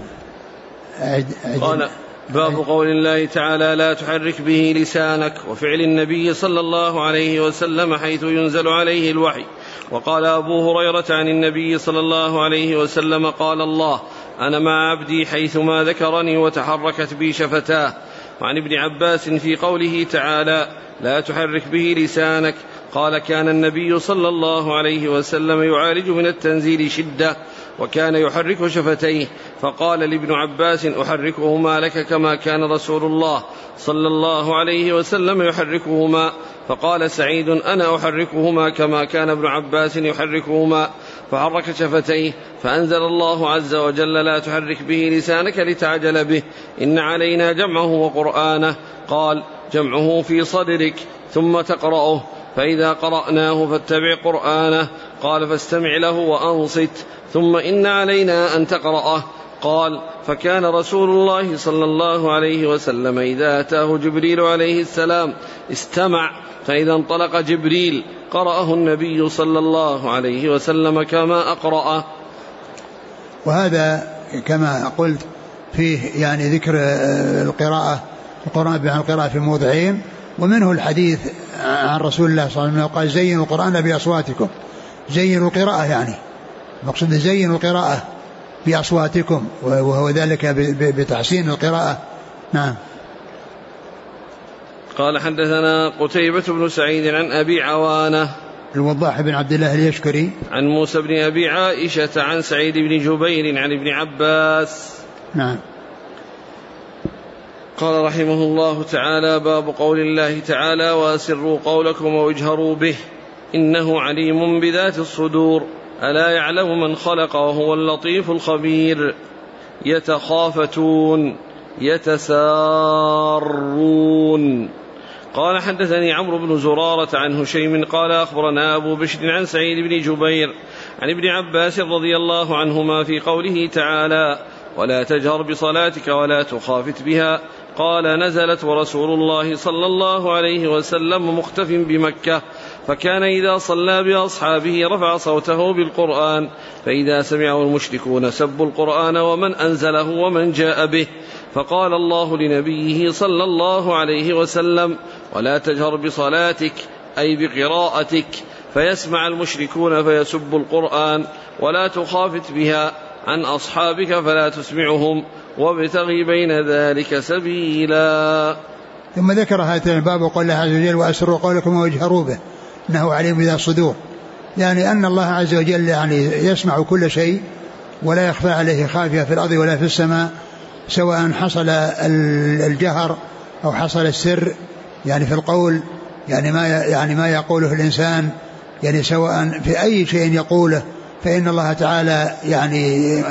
قال باب قول الله تعالى لا تحرك به لسانك، وفعل النبي صلى الله عليه وسلم حيث ينزل عليه الوحي. وقال أبو هريرة عن النبي صلى الله عليه وسلم قال الله أنا مع عبدي حيثما ذكرني وتحركت بي شفتاه. وعن ابن عباس في قوله تعالى لا تحرك به لسانك قال كان النبي صلى الله عليه وسلم يعالج من التنزيل شدة وكان يحرك شفتيه، فقال لابن عباس أحركهما لك كما كان رسول الله صلى الله عليه وسلم يحركهما؟ فقال سعيد أنا أحركهما كما كان ابن عباس يحركهما، فحرك شفتيه، فأنزل الله عز وجل لا تحرك به لسانك لتعجل به إن علينا جمعه وقرآنه. قال جمعه في صدرك ثم تقرأه، فإذا قرأناه فاتبع قرآنه. قال فاستمع له وأنصت، ثم إن علينا أن تقرأه. قال فكان رسول الله صلى الله عليه وسلم إذا أتاه جبريل عليه السلام استمع، فإذا انطلق جبريل قرأه النبي صلى الله عليه وسلم كما أقرأه. وهذا كما قلت فيه يعني ذكر القرآن بمعنى القراءة في موضعين، ومنه الحديث عن رسول الله صلى الله عليه وسلم قال زينوا القرآن بأصواتكم، زينوا القراءة يعني مقصود زينوا القراءة بأصواتكم، وهو ذلك بتحسين القراءة. نعم. قال حدثنا قتيبة بن سعيد عن أبي عوانة الوضاح بن عبد الله اليشكري عن موسى بن أبي عائشة عن سعيد بن جبير عن ابن عباس. نعم. قال رحمه الله تعالى باب قول الله تعالى وأسروا قولكم واجهروا به إنه عليم بذات الصدور ألا يعلم من خلق وهو اللطيف الخبير. يتخافتون يتسارون. قال حدثني عمرو بن زرارة عن هشيم قال أخبرنا أبو بشر عن سعيد بن جبير عن ابن عباس رضي الله عنهما في قوله تعالى ولا تجهر بصلاتك ولا تخافت بها. قال نزلت ورسول الله صلى الله عليه وسلم مختف بمكة، فكان إذا صلى بأصحابه رفع صوته بالقرآن، فإذا سمعه المشركون سبوا القرآن ومن أنزله ومن جاء به. فقال الله لنبيه صلى الله عليه وسلم: ولا تجهر بصلاتك أي بقراءتك، فيسمع المشركون فيسبوا القرآن، ولا تخافت بها عن أصحابك فلا تسمعهم، وابتغي بين ذلك سبيلا. ثم ذكر هذا الباب وقال الله عز وجل: وأسروا قولكم واجهروا به إنه عليم بذات الصدور، يعني أن الله عز وجل يعني يسمع كل شيء ولا يخفى عليه خافية في الأرض ولا في السماء، سواء حصل الجهر أو حصل السر يعني في القول، يعني ما يقوله الإنسان، يعني سواء في أي شيء يقوله فإن الله تعالى يعني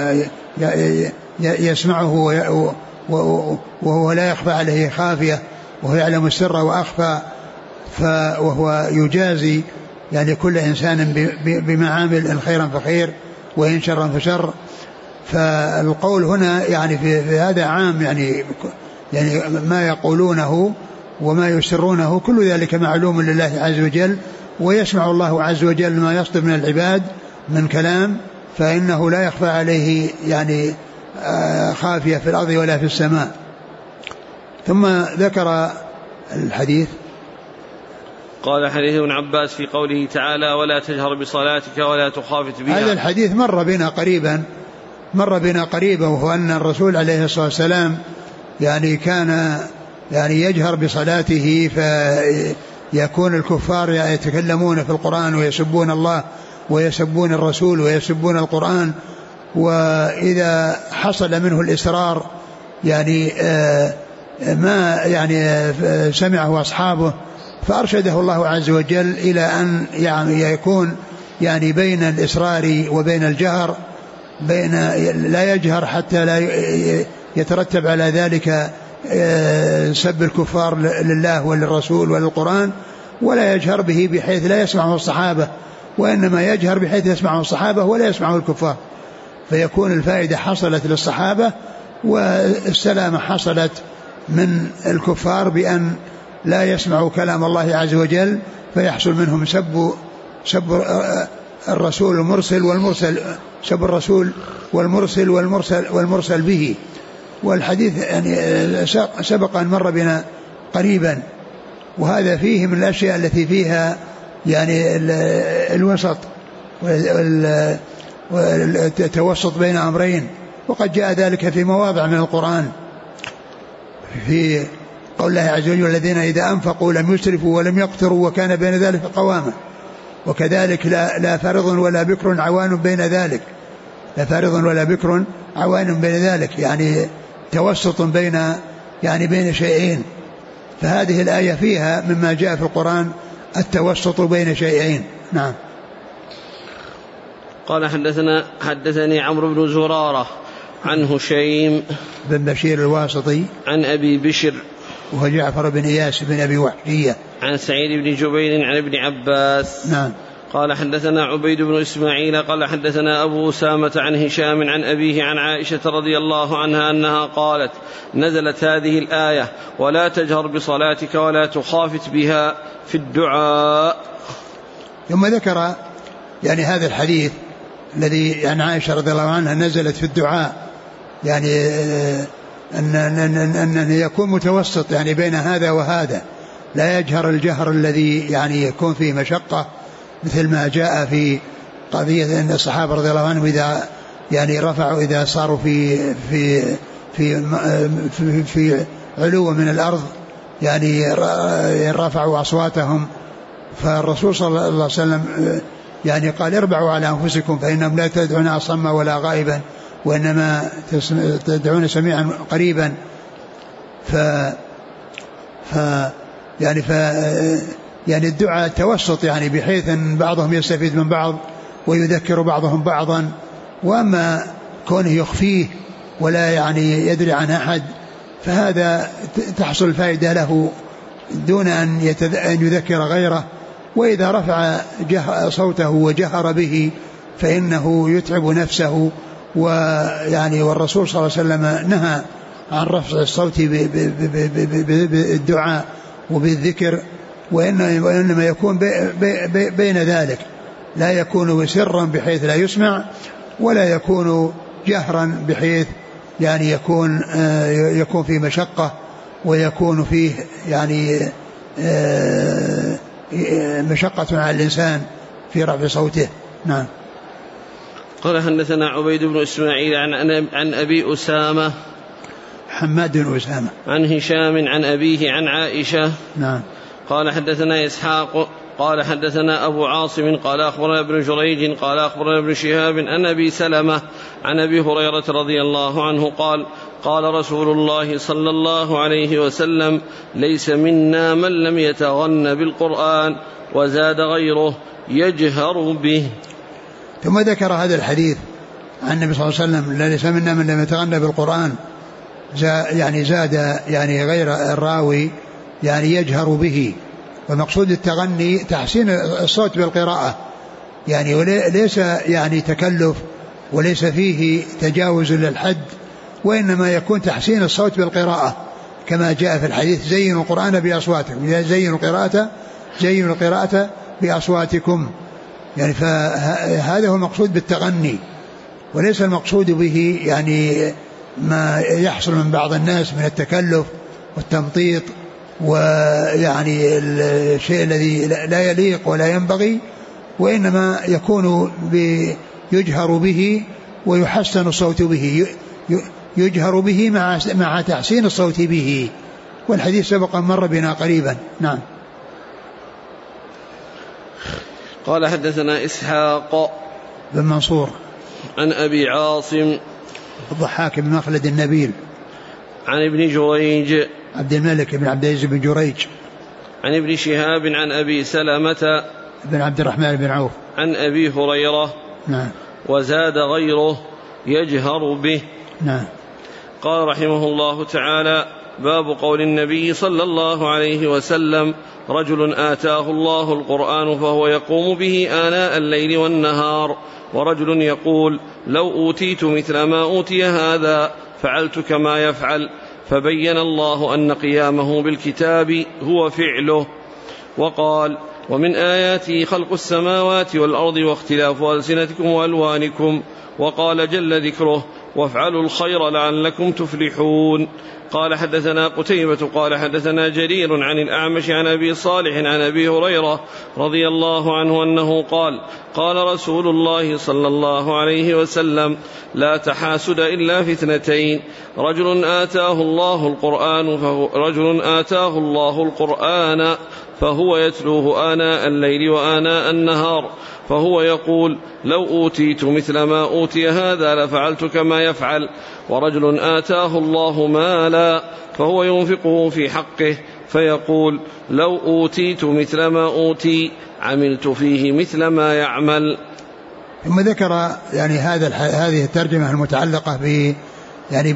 يسمعه وهو لا يخفى عليه خافية، وهو يعلم السر وأخفى، وهو يجازي يعني كل إنسان بمعامل إن خيرا فخير وإن شرا فشر. فالقول هنا يعني في هذا عام، يعني ما يقولونه وما يسرونه كل ذلك معلوم لله عز وجل، ويسمع الله عز وجل ما يصدر من العباد من كلام، فإنه لا يخفى عليه يعني خافية في الأرض ولا في السماء. ثم ذكر الحديث، قال حديث ابن عباس في قوله تعالى: ولا تجهر بصلاتك ولا تخافت بها. هذا الحديث مر بنا قريبا، وهو أن الرسول عليه الصلاة والسلام يعني كان يعني يجهر بصلاته، فيكون الكفار يتكلمون في القرآن ويسبون الله ويسبون الرسول ويسبون القرآن، وإذا حصل منه الإسرار يعني ما يعني سمعه أصحابه، فأرشده الله عز وجل إلى أن يعني يكون يعني بين الإسرار وبين الجهر، بين لا يجهر حتى لا يترتب على ذلك سب الكفار لله وللرسول وللقرآن، ولا يجهر به بحيث لا يسمعه الصحابة، وإنما يجهر بحيث يسمعه الصحابة ولا يسمعه الكفار، فيكون الفائدة حصلت للصحابة والسلامة حصلت من الكفار بأن لا يسمعوا كلام الله عز وجل، فيحصل منهم سب الرسول والمرسل، سب الرسول والمرسل به. والحديث يعني سبق أن مر بنا قريبا، وهذا فيه من الأشياء التي فيها يعني الوسط والتوسط بين أمرين، وقد جاء ذلك في مواضع من القرآن، في قول الله عز وجل: الذين إذا أنفقوا لم يسرفوا ولم يقتروا وكان بين ذلك قواما. وكذلك لا فرض ولا بكر عوان بين ذلك، لا فرض ولا بكر عوان بين ذلك، يعني توسط بين شيئين. فهذه الآية فيها مما جاء في القرآن التوسط بين شيئين. نعم. قال: حدثني عمرو بن زرارة عن هشيم بن بشير الواسطي عن أبي بشر وهو جعفر بن إياس بن أبي وحشية عن سعيد بن جبير عن ابن عباس. نعم. قال: حدثنا عبيد بن إسماعيل قال: حدثنا أبو أسامة عن هشام عن أبيه عن عائشة رضي الله عنها أنها قالت: نزلت هذه الآية: ولا تجهر بصلاتك ولا تخافت بها في الدعاء. ثم ذكر يعني هذا الحديث الذي عن عائشة رضي الله عنها نزلت في الدعاء، يعني أن يكون متوسط يعني بين هذا وهذا، لا يجهر الجهر الذي يعني يكون فيه مشقة، مثل ما جاء في قضية أن الصحابة رضي الله عنهم إذا يعني رفعوا، إذا صاروا في علو من الأرض يعني رفعوا أصواتهم، فالرسول صلى الله عليه وسلم يعني قال: اربعوا على أنفسكم فإنهم لا تدعون أصم ولا غائبا وإنما تدعون سميعا قريبا. يعني الدعاء توسط، يعني بحيث أن بعضهم يستفيد من بعض ويذكر بعضهم بعضا، وأما كونه يخفيه ولا يعني يدري عن أحد فهذا تحصل الفائدة له دون أن يذكر غيره. وإذا رفع صوته وجهر به فإنه يتعب نفسه، ويعني والرسول صلى الله عليه وسلم نهى عن رفع الصوت بالدعاء وبالذكر، وإنما يكون بين ذلك، لا يكون سرا بحيث لا يسمع، ولا يكون جهرا بحيث يعني يكون فيه مشقة ويكون فيه يعني مشقة على الإنسان في رفع صوته. نعم. قال حدثنا عبيد بن إسماعيل عن أبي أسامة حماد بن أسامة عن هشام عن أبيه عن عائشة. نعم. قال حدثنا إسحاق قال حدثنا أبو عاصم قال أخبرنا ابن جريج قال أخبرنا ابن شهاب عن أبي سلمة عن أبي هريرة رضي الله عنه قال قال رسول الله صلى الله عليه وسلم ليس منا من لم يتغن بالقرآن وزاد غيره يجهر به. ثم ذكر هذا الحديث عن النبي صلى الله عليه وسلم ليس منا من لم يتغن بالقرآن، يعني زاد يعني غير الراوي يعني يجهر به. والمقصود التغني تحسين الصوت بالقراءة، يعني وليس يعني تكلف وليس فيه تجاوز للحد، وإنما يكون تحسين الصوت بالقراءة كما جاء في الحديث زينوا القرآن بأصواتكم، زينوا القراءة بأصواتكم، يعني فهذا هو المقصود بالتغني، وليس المقصود به يعني ما يحصل من بعض الناس من التكلف والتمطيط ويعني الشيء الذي لا يليق ولا ينبغي، وإنما يكون يجهر به ويحسن الصوت به، يجهر به مع تحسين الصوت به، والحديث سبق مر بنا قريبا. نعم. قال حدثنا إسحاق بن منصور عن أبي عاصم الضحاك بن مخلد النبيل عن ابن جريج عبد الملك بن عبد العزيز بن جريج عن ابن شهاب عن أبي سلمة بن عبد الرحمن بن عوف عن أبي هريرة. نعم. وزاد غيره يجهر به. نعم. قال رحمه الله تعالى باب قول النبي صلى الله عليه وسلم رجل آتاه الله القرآن فهو يقوم به آناء الليل والنهار، ورجل يقول لو أوتيت مثل ما أوتي هذا فعلت كما يفعل، فبين الله أن قيامه بالكتاب هو فعله. وقال ومن آياته خلق السماوات والأرض واختلاف ألسنتكم وألوانكم. وقال جل ذكره وافعلوا الخير لعلكم تفلحون. قال حدثنا قتيبة قال حدثنا جرير عن الأعمش عن أبي صالح عن أبي هريرة رضي الله عنه أنه قال قال رسول الله صلى الله عليه وسلم لا تحاسد إلا في اثنتين، رجل آتاه الله القرآن فهو يتلوه آناء الليل وآناء النهار، فهو يقول لو أوتيت مثل ما أوتي هذا لفعلت كما يفعل. ورجل آتاه الله مالا فهو ينفقه في حقه فيقول لو أوتيت مثل ما أوتي عملت فيه مثل ما يعمل. ثم ذكر يعني هذه الترجمة المتعلقة ب يعني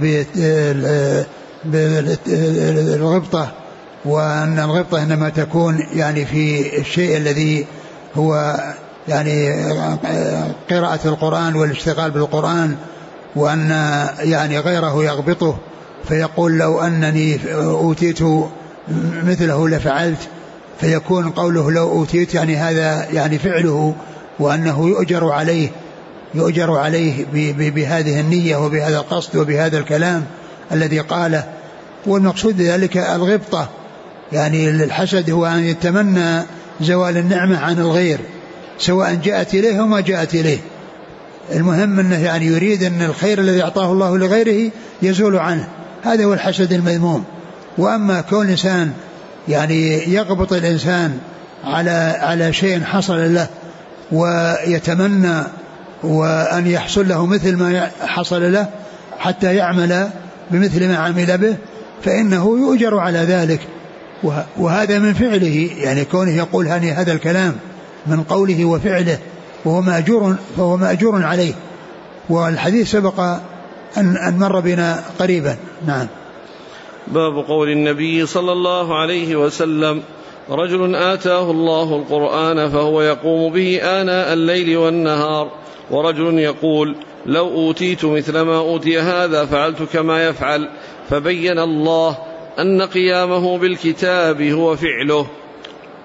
بالغبطة، وأن الغبطة إنما تكون يعني في الشيء الذي هو يعني قراءة القرآن والاشتغال بالقرآن، وأن يعني غيره يغبطه فيقول لو أنني أوتيت مثله لفعلت، فيكون قوله لو أوتيت يعني هذا يعني فعله، وأنه يؤجر عليه بهذه النية وبهذا القصد وبهذا الكلام الذي قاله. والمقصود ذلك الغبطة، يعني الحسد هو أن يتمنى زوال النعمة عن الغير سواء جاءت إليه وما جاءت إليه، المهم أنه يعني يريد أن الخير الذي أعطاه الله لغيره يزول عنه، هذا هو الحسد المذموم. وأما كون إنسان يعني يغبط الإنسان على شيء حصل له ويتمنى وأن يحصل له مثل ما حصل له حتى يعمل بمثل ما عمل به، فإنه يؤجر على ذلك، وهذا من فعله، يعني كونه يقول هذا الكلام من قوله وفعله فهو مأجور عليه. والحديث سبق أن مر بنا قريبا. نعم. باب قول النبي صلى الله عليه وسلم رجل آتاه الله القرآن فهو يقوم به آناء الليل والنهار، ورجل يقول لو أوتيت مثل ما أوتي هذا فعلت كما يفعل، فبين الله أن قيامه بالكتاب هو فعله.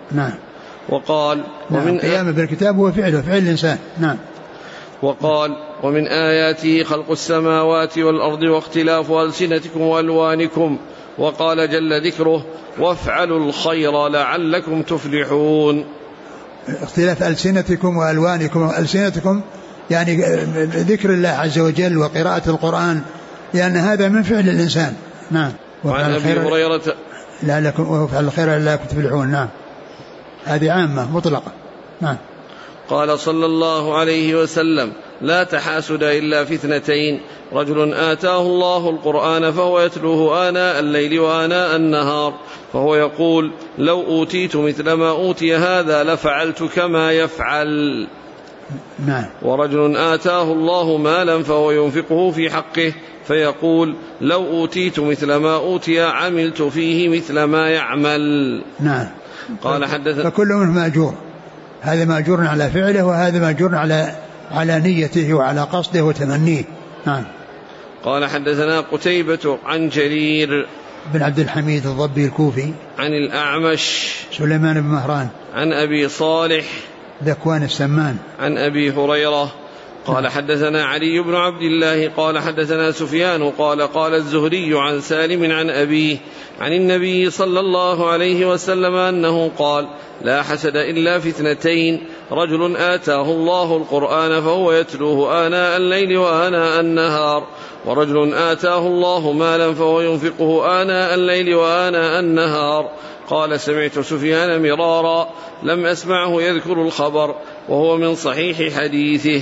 نعم. وقال ومن قيامه بالكتاب هو فعله فعل الإنسان. نعم. وقال ومن آياته خلق السماوات والأرض واختلاف ألسنتكم وألوانكم. وقال جل ذكره وافعلوا الخير لعلكم تفلحون. اختلاف ألسنتكم وألوانكم. ألسنتكم يعني ذكر الله عز وجل وقراءة القرآن لأن هذا من فعل الإنسان. نعم. وعن أبي هريرة لعلكم وافعلوا الخير لعلكم تفلحون. نعم. هذه عامة مطلقة. نعم. قال صلى الله عليه وسلم لا تحاسد إلا في اثنتين رجل آتاه الله القرآن فهو يتلوه آناء الليل وآناء النهار فهو يقول لو أوتيت مثل ما أوتي هذا لفعلت كما يفعل. نعم. ورجل آتاه الله مالا فهو ينفقه في حقه فيقول لو أوتيت مثل ما أوتي عملت فيه مثل ما يعمل. نعم. قال حدثنا فكل منهم مأجور. هذا مأجور على فعله وهذا مأجور على نيته وعلى قصده وتمنيه. نعم. قال حدثنا قتيبة عن جرير بن عبد الحميد الضبي الكوفي عن الأعمش سليمان بن مهران عن أبي صالح ذكوان السمان عن أبي هريرة قال حدثنا علي بن عبد الله قال حدثنا سفيان قال الزهري عن سالم عن أبيه عن النبي صلى الله عليه وسلم أنه قال لا حسد إلا في اثنتين رجل آتاه الله القرآن فهو يتلوه آناء الليل وآناء النهار ورجل آتاه الله مالا فهو ينفقه آناء الليل وآناء النهار. قال سمعت سفيان مرارا لم أسمعه يذكر الخبر وهو من صحيح حديثه.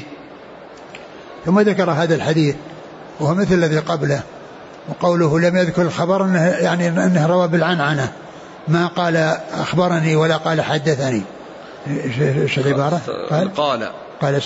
ثم ذكر هذا الحديث وهو مثل الذي قبله وقوله لم يذكر الخبر أنه روى بالعنعنة ما قال أخبرني ولا قال حدثني. ايش العبارة؟ قال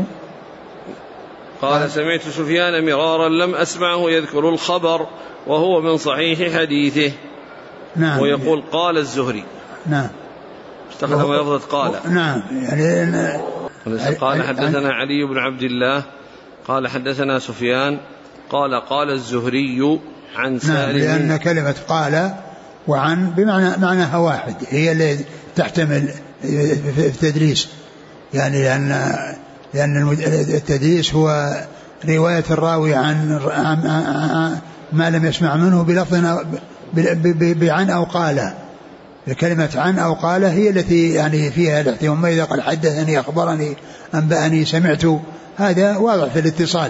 سمعت سفيان مرارا لم أسمعه يذكر الخبر وهو من صحيح حديثه. نعم. ويقول قال الزهري. نعم. استخدم لفظة قال. نعم. يعني قال حدثنا علي بن عبد الله قال حدثنا سفيان قال الزهري عن سالم. لأن كلمة قال وعن معناها واحد هي اللي تحتمل التدليس يعني لأن التدليس هو رواية الراوي عن ما لم يسمع منه بلفظ بعن أو قال. كلمة عن أو قال هي التي يعني فيها الاحتمال. ما إذا قال حدثني أخبرني أنبأني سمعت هذا واضح في الاتصال.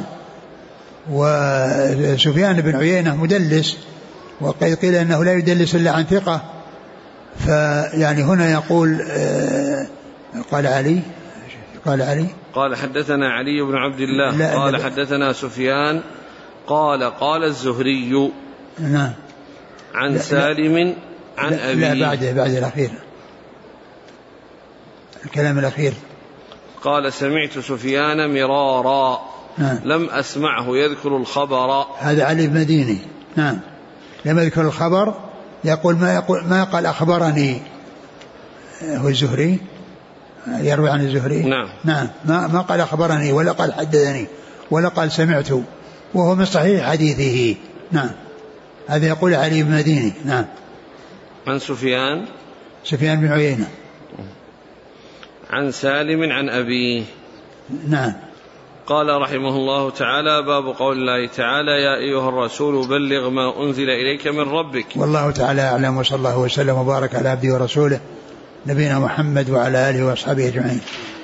وسفيان بن عيينة مدلس وقد قيل أنه لا يدلس إلا عن ثقة فيعني هنا يقول قال علي قال حدثنا علي بن عبد الله قال حدثنا سفيان قال الزهري. نعم. عن سالم عن أبيه. لا بعد الأخير الكلام الأخير قال سمعت سفيان مرارا. نعم. لم أسمعه يذكر الخبر. هذا علي بن مديني. نعم. لم يذكر الخبر يقول ما قال أخبرني هو الزهري يروي عن الزهري. نعم. ما قال أخبرني ولا قال حدثني ولا قال سمعت وهو من صحيح حديثه. نعم. هذا يقول علي بن مديني. نعم. عن سفيان بن عيينة عن سالم عن أبيه. نعم. قال رحمه الله تعالى باب قول الله تعالى يا أيها الرسول بلغ ما أنزل إليك من ربك. والله تعالى أعلم وصلى الله وسلم وبارك على عبده ورسوله نبينا محمد وعلى آله وأصحابه أجمعين.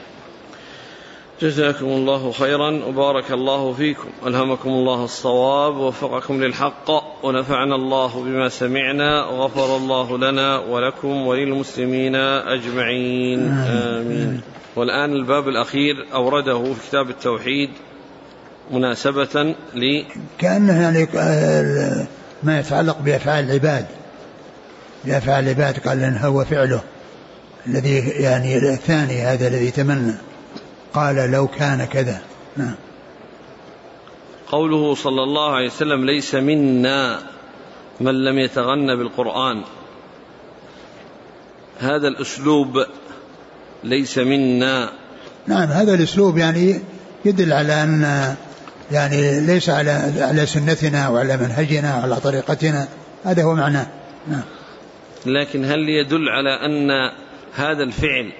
جزاكم الله خيرا وبارك الله فيكم ألهمكم الله الصواب ووفقكم للحق ونفعنا الله بما سمعنا وغفر الله لنا ولكم وللمسلمين أجمعين آمين. والآن الباب الأخير أورده في كتاب التوحيد مناسبة كأنه يعني ما يتعلق بأفعال العباد قال إن هو فعله الذي يعني الثاني هذا الذي تمنى قال لو كان كذا. نعم. قوله صلى الله عليه وسلم ليس منا من لم يتغنى بالقرآن هذا الأسلوب ليس منا. نعم. هذا الأسلوب يعني يدل على أن يعني ليس على سنتنا وعلى منهجنا وعلى طريقتنا هذا هو معناه. نعم. لكن هل يدل على أن هذا الفعل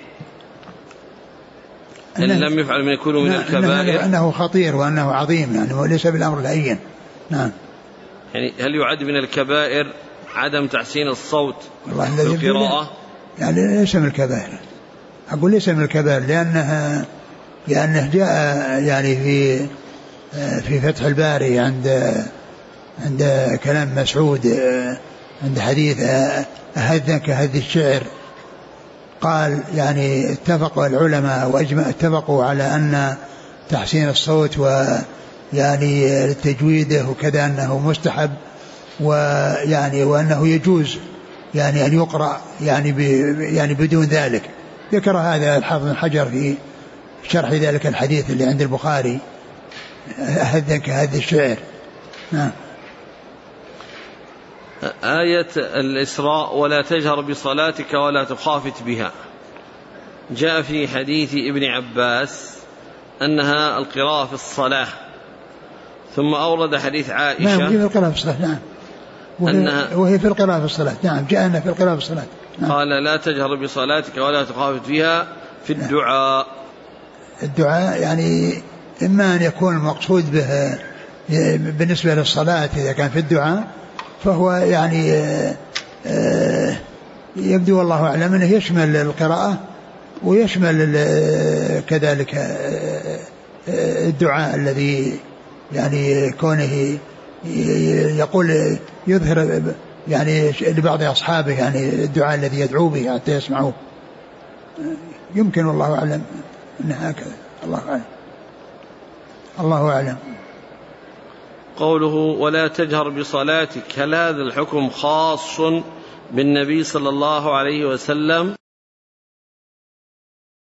إن لم يفعل من يكون من الكبائر أنه خطير وأنه عظيم يعني وليس بالأمر الهين. نعم. يعني هل يعد من الكبائر عدم تحسين الصوت في القراءة؟ يعني ليس من الكبائر، أقول ليس من الكبائر لأنه جاء يعني في فتح الباري عند كلام مسعود عند حديث أهذنك هذ الشعر، قال يعني اتفق العلماء اتفقوا على أن تحسين الصوت ويعني تجويده وكذا أنه مستحب، ويعني وأنه يجوز يعني أن يقرأ يعني بدون ذلك. ذكر هذا الحافظ بن حجر في شرح ذلك الحديث اللي عند البخاري أهذنك هذا الشعر. نعم. آية الإسراء ولا تجهر بصلاتك ولا تخافت بها، جاء في حديث ابن عباس أنها القراءة في الصلاة، ثم أورد حديث عائشة. نعم في القراءة في الصلاة. نعم وهي في القراءة في الصلاة. نعم جاءنا في القراءة في الصلاة. نعم. قال لا تجهر بصلاتك ولا تخافت بها في الدعاء. الدعاء يعني إما أن يكون المقصود به بالنسبة للصلاة إذا كان في الدعاء فهو يعني يبدو والله أعلم أنه يشمل القراءة ويشمل كذلك الدعاء الذي يعني كونه يقول يظهر يعني لبعض أصحابه يعني الدعاء الذي يدعو به حتى يسمعوه، يمكن والله أعلم أنه هكذا. الله أعلم. قوله ولا تجهر بصلاتك، هل هذا الحكم خاص بالنبي صلى الله عليه وسلم